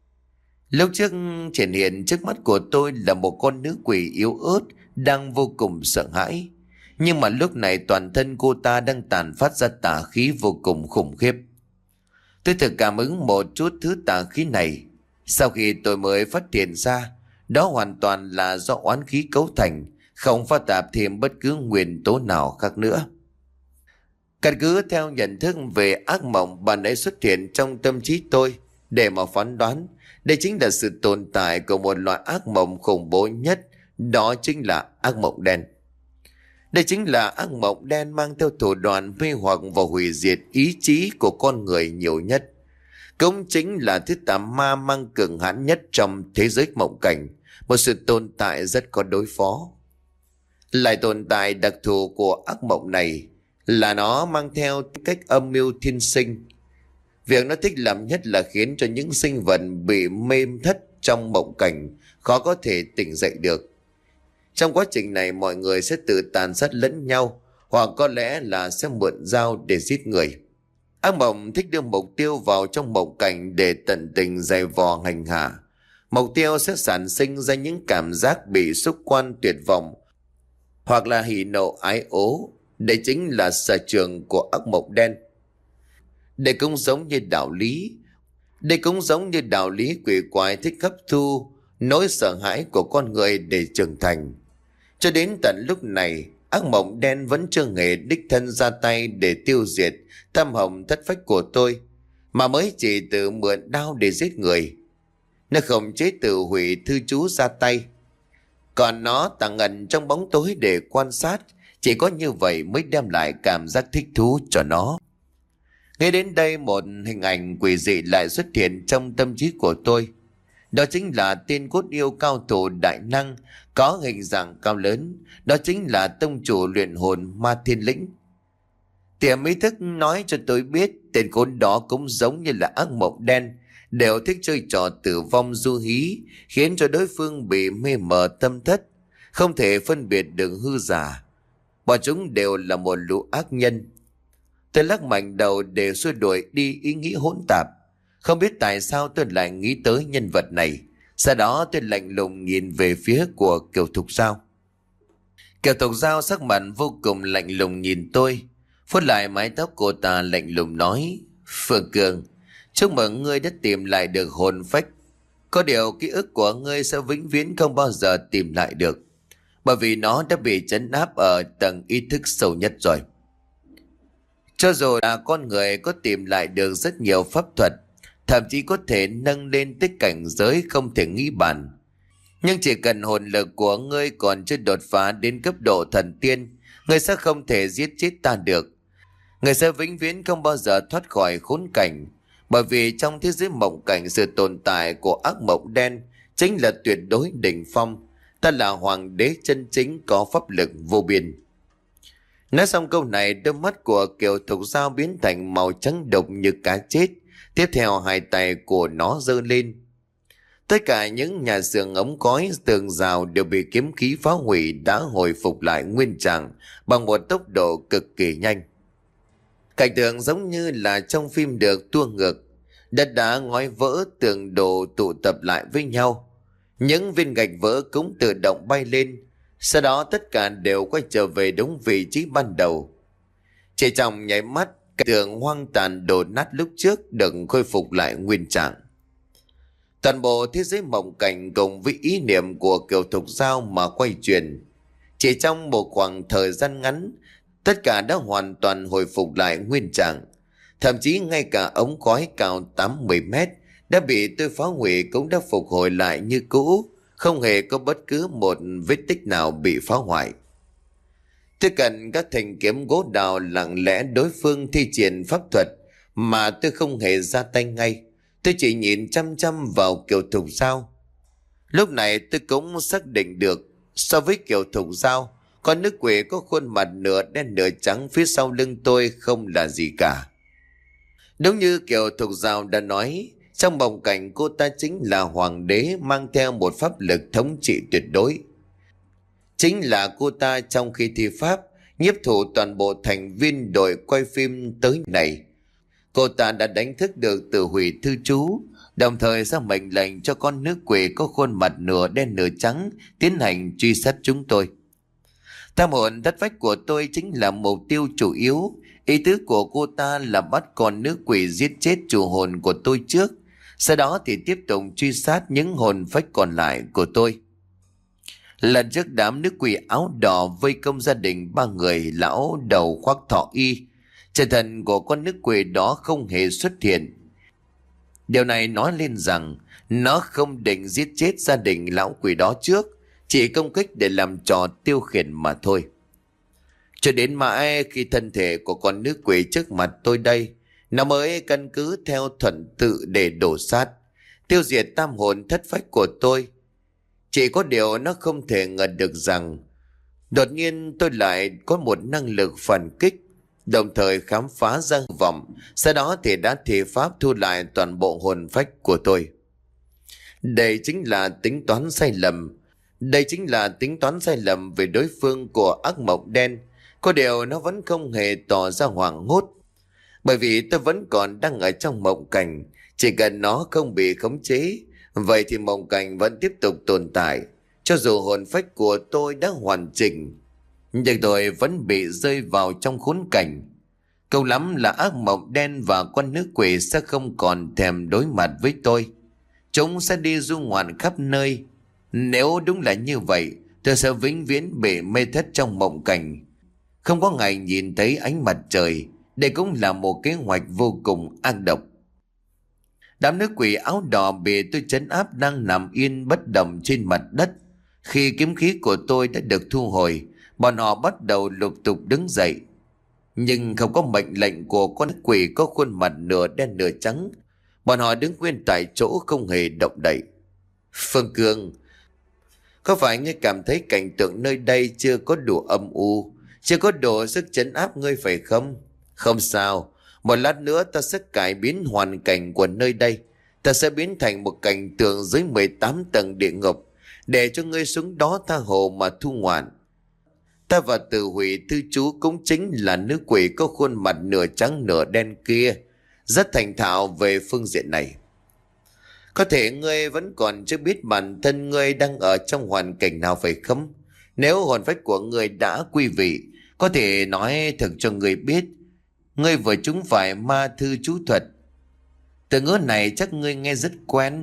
Lúc trước triển hiện trước mắt của tôi là một con nữ quỷ yếu ớt đang vô cùng sợ hãi. Nhưng mà lúc này toàn thân cô ta đang tàn phát ra tà khí vô cùng khủng khiếp. Tôi thử cảm ứng một chút thứ tà khí này. Sau khi tôi mới phát hiện ra, đó hoàn toàn là do oán khí cấu thành, không pha tạp thêm bất cứ nguyên tố nào khác nữa. Căn cứ theo nhận thức về ác mộng ban nãy xuất hiện trong tâm trí tôi, để mà phán đoán, đây chính là sự tồn tại của một loại ác mộng khủng bố nhất, đó chính là ác mộng đen. Đây chính là ác mộng đen mang theo thủ đoạn mê hoặc và hủy diệt ý chí của con người nhiều nhất. Cũng chính là thứ tà ma mang cường hãn nhất trong thế giới mộng cảnh, một sự tồn tại rất có đối phó. Lại tồn tại đặc thù của ác mộng này là nó mang theo cách âm mưu thiên sinh. Việc nó thích làm nhất là khiến cho những sinh vật bị mê thất trong mộng cảnh khó có thể tỉnh dậy được. Trong quá trình này mọi người sẽ tự tàn sát lẫn nhau, hoặc có lẽ là sẽ mượn dao để giết người. Ác mộng thích đưa mục tiêu vào trong mộng cảnh để tận tình giày vò hành hạ. Mục tiêu sẽ sản sinh ra những cảm giác bị xúc quan tuyệt vọng, hoặc là hỉ nộ ái ố. Đây chính là sở trường của ác mộng đen. Đây cũng giống như đạo lý. Đây cũng giống như đạo lý quỷ quái thích hấp thu nỗi sợ hãi của con người để trưởng thành. Cho đến tận lúc này, ác mộng đen vẫn chưa hề đích thân ra tay để tiêu diệt tâm hồn thất phách của tôi, mà mới chỉ tự mượn đao để giết người. Nó không chế tự hủy thư chú ra tay, còn nó tàng ẩn trong bóng tối để quan sát. Chỉ có như vậy mới đem lại cảm giác thích thú cho nó. Ngay đến đây một hình ảnh quỷ dị lại xuất hiện trong tâm trí của tôi. Đó chính là tên cốt yêu cao thủ đại năng, có hình dạng cao lớn. Đó chính là tông chủ luyện hồn Ma Thiên Lĩnh. Tiềm ý thức nói cho tôi biết tên cốt đó cũng giống như là ác mộng đen, đều thích chơi trò tử vong du hí, khiến cho đối phương bị mê mờ tâm thất, không thể phân biệt được hư giả. Bọn chúng đều là một lũ ác nhân. Tôi lắc mạnh đầu để xua đuổi đi ý nghĩ hỗn tạp. Không biết tại sao tôi lại nghĩ tới nhân vật này. Sau đó tôi lạnh lùng nhìn về phía của Kiều Thục Giao. Kiều Thục Giao sắc mặt vô cùng lạnh lùng nhìn tôi. Phút lại mái tóc cô ta lạnh lùng nói: Phương Cường, chúc mừng ngươi đã tìm lại được hồn phách Có điều ký ức của ngươi sẽ vĩnh viễn không bao giờ tìm lại được, bởi vì nó đã bị trấn áp ở tầng ý thức sâu nhất rồi. Cho dù là con người có tìm lại được rất nhiều pháp thuật, thậm chí có thể nâng lên tới cảnh giới không thể nghĩ bàn, nhưng chỉ cần hồn lực của ngươi còn chưa đột phá đến cấp độ thần tiên, ngươi sẽ không thể giết chết ta được. Ngươi sẽ vĩnh viễn không bao giờ thoát khỏi khốn cảnh, bởi vì trong thế giới mộng cảnh, sự tồn tại của ác mộng đen chính là tuyệt đối đỉnh phong. Ta là hoàng đế chân chính có pháp lực vô biên. Nói xong câu này, đôi mắt của Kiều Thục Giao biến thành màu trắng đục như cá chết. Tiếp theo hai tay của nó giơ lên. Tất cả những nhà xưởng ống khói, tường rào đều bị kiếm khí phá hủy đã hồi phục lại nguyên trạng bằng một tốc độ cực kỳ nhanh. Cảnh tượng giống như là trong phim được tua ngược. Đất đá ngói vỡ, tường đổ tụ tập lại với nhau. Những viên gạch vỡ cũng tự động bay lên. Sau đó tất cả đều quay trở về đúng vị trí ban đầu. Chỉ trong nháy mắt, cảnh tượng hoang tàn đổ nát lúc trước được khôi phục lại nguyên trạng. Toàn bộ thế giới mộng cảnh cùng với ý niệm của Kiều Thục Giao mà quay chuyển. Chỉ trong một khoảng thời gian ngắn, tất cả đã hoàn toàn hồi phục lại nguyên trạng. Thậm chí ngay cả ống khói cao tám mươi mét đã bị tôi phá hủy cũng đã phục hồi lại như cũ, không hề có bất cứ một vết tích nào bị phá hoại. Tôi cần các thanh kiếm gỗ đào lặng lẽ đối phương thi triển pháp thuật mà tôi không hề ra tay ngay. Tôi chỉ nhìn chăm chăm vào Kiều Thục Giao. Lúc này tôi cũng xác định được, so với Kiều Thục Giao, con nữ quỷ có khuôn mặt nửa đen nửa trắng phía sau lưng tôi không là gì cả. Đúng như Kiều Thục Giao đã nói, trong mộng cảnh cô ta chính là hoàng đế mang theo một pháp lực thống trị tuyệt đối. Chính là cô ta trong khi thi pháp nhiếp thủ toàn bộ thành viên đội quay phim tới này. Cô ta đã đánh thức được Tử Hủy Thư Chú, đồng thời ra mệnh lệnh cho con nữ quỷ có khuôn mặt nửa đen nửa trắng tiến hành truy sát chúng tôi. Tam hồn thất phách của tôi chính là mục tiêu chủ yếu. Ý tứ của cô ta là bắt con nữ quỷ giết chết chủ hồn của tôi trước, sau đó thì tiếp tục truy sát những hồn phách còn lại của tôi. Lần trước đám nữ quỷ áo đỏ vây công gia đình ba người lão đầu khoác thọ y, chân thần của con nữ quỷ đó không hề xuất hiện. Điều này nói lên rằng nó không định giết chết gia đình lão quỷ đó trước, chỉ công kích để làm trò tiêu khiển mà thôi. Cho đến mãi khi thân thể của con nữ quỷ trước mặt tôi đây, nó mới căn cứ theo thuận tự để đổ sát, tiêu diệt tam hồn thất phách của tôi. Chỉ có điều nó không thể ngờ được rằng đột nhiên tôi lại có một năng lực phản kích, đồng thời khám phá ra hy vọng, sau đó thì đã thi pháp thu lại toàn bộ hồn phách của tôi. Đây chính là tính toán sai lầm. Đây chính là tính toán sai lầm về đối phương của ác mộng đen. Có điều nó vẫn không hề tỏ ra hoảng hốt, bởi vì tôi vẫn còn đang ở trong mộng cảnh. Chỉ cần nó không bị khống chế, vậy thì mộng cảnh vẫn tiếp tục tồn tại. Cho dù hồn phách của tôi đã hoàn chỉnh, nhưng tôi vẫn bị rơi vào trong khốn cảnh. Câu lắm là ác mộng đen và con nữ quỷ sẽ không còn thèm đối mặt với tôi. Chúng sẽ đi du ngoạn khắp nơi. Nếu đúng là như vậy, tôi sẽ vĩnh viễn bị mê thất trong mộng cảnh, không có ngày nhìn thấy ánh mặt trời. Đây cũng là một kế hoạch vô cùng ác độc. Đám nữ quỷ áo đỏ bị tôi trấn áp đang nằm yên bất động trên mặt đất. Khi kiếm khí của tôi đã được thu hồi, bọn họ bắt đầu lục tục đứng dậy. Nhưng không có mệnh lệnh của con quỷ có khuôn mặt nửa đen nửa trắng, bọn họ đứng nguyên tại chỗ không hề động đậy. Phương Cương, có phải ngươi cảm thấy cảnh tượng nơi đây chưa có đủ âm u, chưa có đủ sức trấn áp ngươi phải không? Không sao, một lát nữa ta sẽ cải biến hoàn cảnh của nơi đây. Ta sẽ biến thành một cảnh tượng dưới mười tám tầng địa ngục, để cho ngươi xuống đó tha hồ mà thu ngoạn. Ta và Tử Hủy Thư Chú cũng chính là nữ quỷ có khuôn mặt nửa trắng nửa đen kia, rất thành thạo về phương diện này. Có thể ngươi vẫn còn chưa biết bản thân ngươi đang ở trong hoàn cảnh nào phải không? Nếu hồn phách của ngươi đã quy vị, có thể nói thật cho ngươi biết, ngươi vừa trúng phải ma thư chú thuật. Từ ngữ này chắc ngươi nghe rất quen.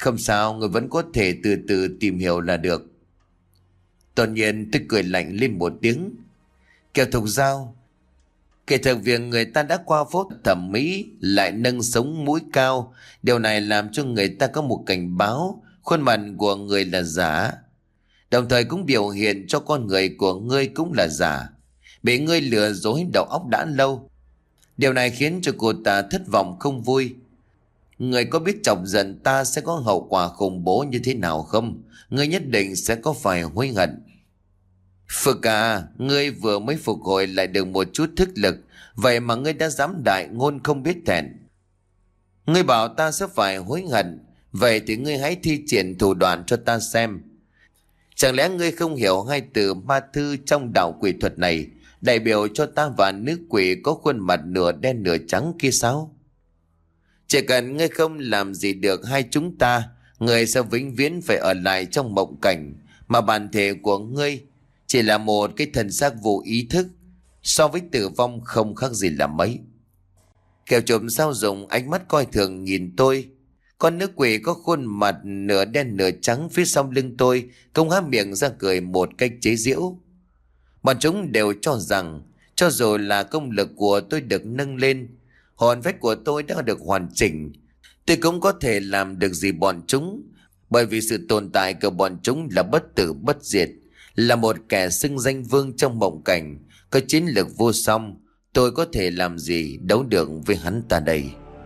Không sao, người vẫn có thể từ từ tìm hiểu là được. Tất nhiên tôi cười lạnh lên một tiếng. Kẻo Thục Giao, kể thật việc người ta đã qua phẫu thẩm mỹ lại nâng sống mũi cao, điều này làm cho người ta có một cảnh báo khuôn mặt của người là giả, đồng thời cũng biểu hiện cho con người của ngươi cũng là giả, bị ngươi lừa dối đầu óc đã lâu. Điều này khiến cho cô ta thất vọng không vui. Ngươi có biết chọc giận ta sẽ có hậu quả khủng bố như thế nào không? Ngươi nhất định sẽ có phải hối hận. Phực à, ngươi vừa mới phục hồi lại được một chút thức lực, vậy mà ngươi đã dám đại ngôn không biết thẹn. Ngươi bảo ta sẽ phải hối hận, vậy thì ngươi hãy thi triển thủ đoạn cho ta xem. Chẳng lẽ ngươi không hiểu hai từ ma thư trong đạo quỷ thuật này đại biểu cho ta và nữ quỷ có khuôn mặt nửa đen nửa trắng kia sao? Chỉ cần ngươi không làm gì được hai chúng ta, ngươi sẽ vĩnh viễn phải ở lại trong mộng cảnh, mà bản thể của ngươi chỉ là một cái thần xác vô ý thức, so với tử vong không khác gì là mấy. Kẻo trộm sao dùng ánh mắt coi thường nhìn tôi. Con nữ quỷ có khuôn mặt nửa đen nửa trắng phía sau lưng tôi không há miệng ra cười một cách chế giễu. Bọn chúng đều cho rằng cho dù là công lực của tôi được nâng lên, hồn phách của tôi đã được hoàn chỉnh, tôi cũng có thể làm được gì bọn chúng, bởi vì sự tồn tại của bọn chúng là bất tử bất diệt, là một kẻ xưng danh vương trong mộng cảnh, có chiến lược vô song. Tôi có thể làm gì đấu được với hắn ta đây?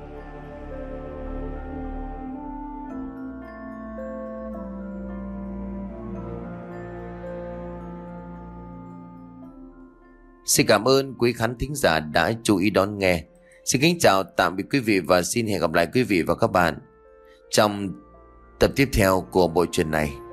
Xin cảm ơn quý khán thính giả đã chú ý đón nghe. Xin kính chào tạm biệt quý vị và xin hẹn gặp lại quý vị và các bạn trong tập tiếp theo của bộ truyện này.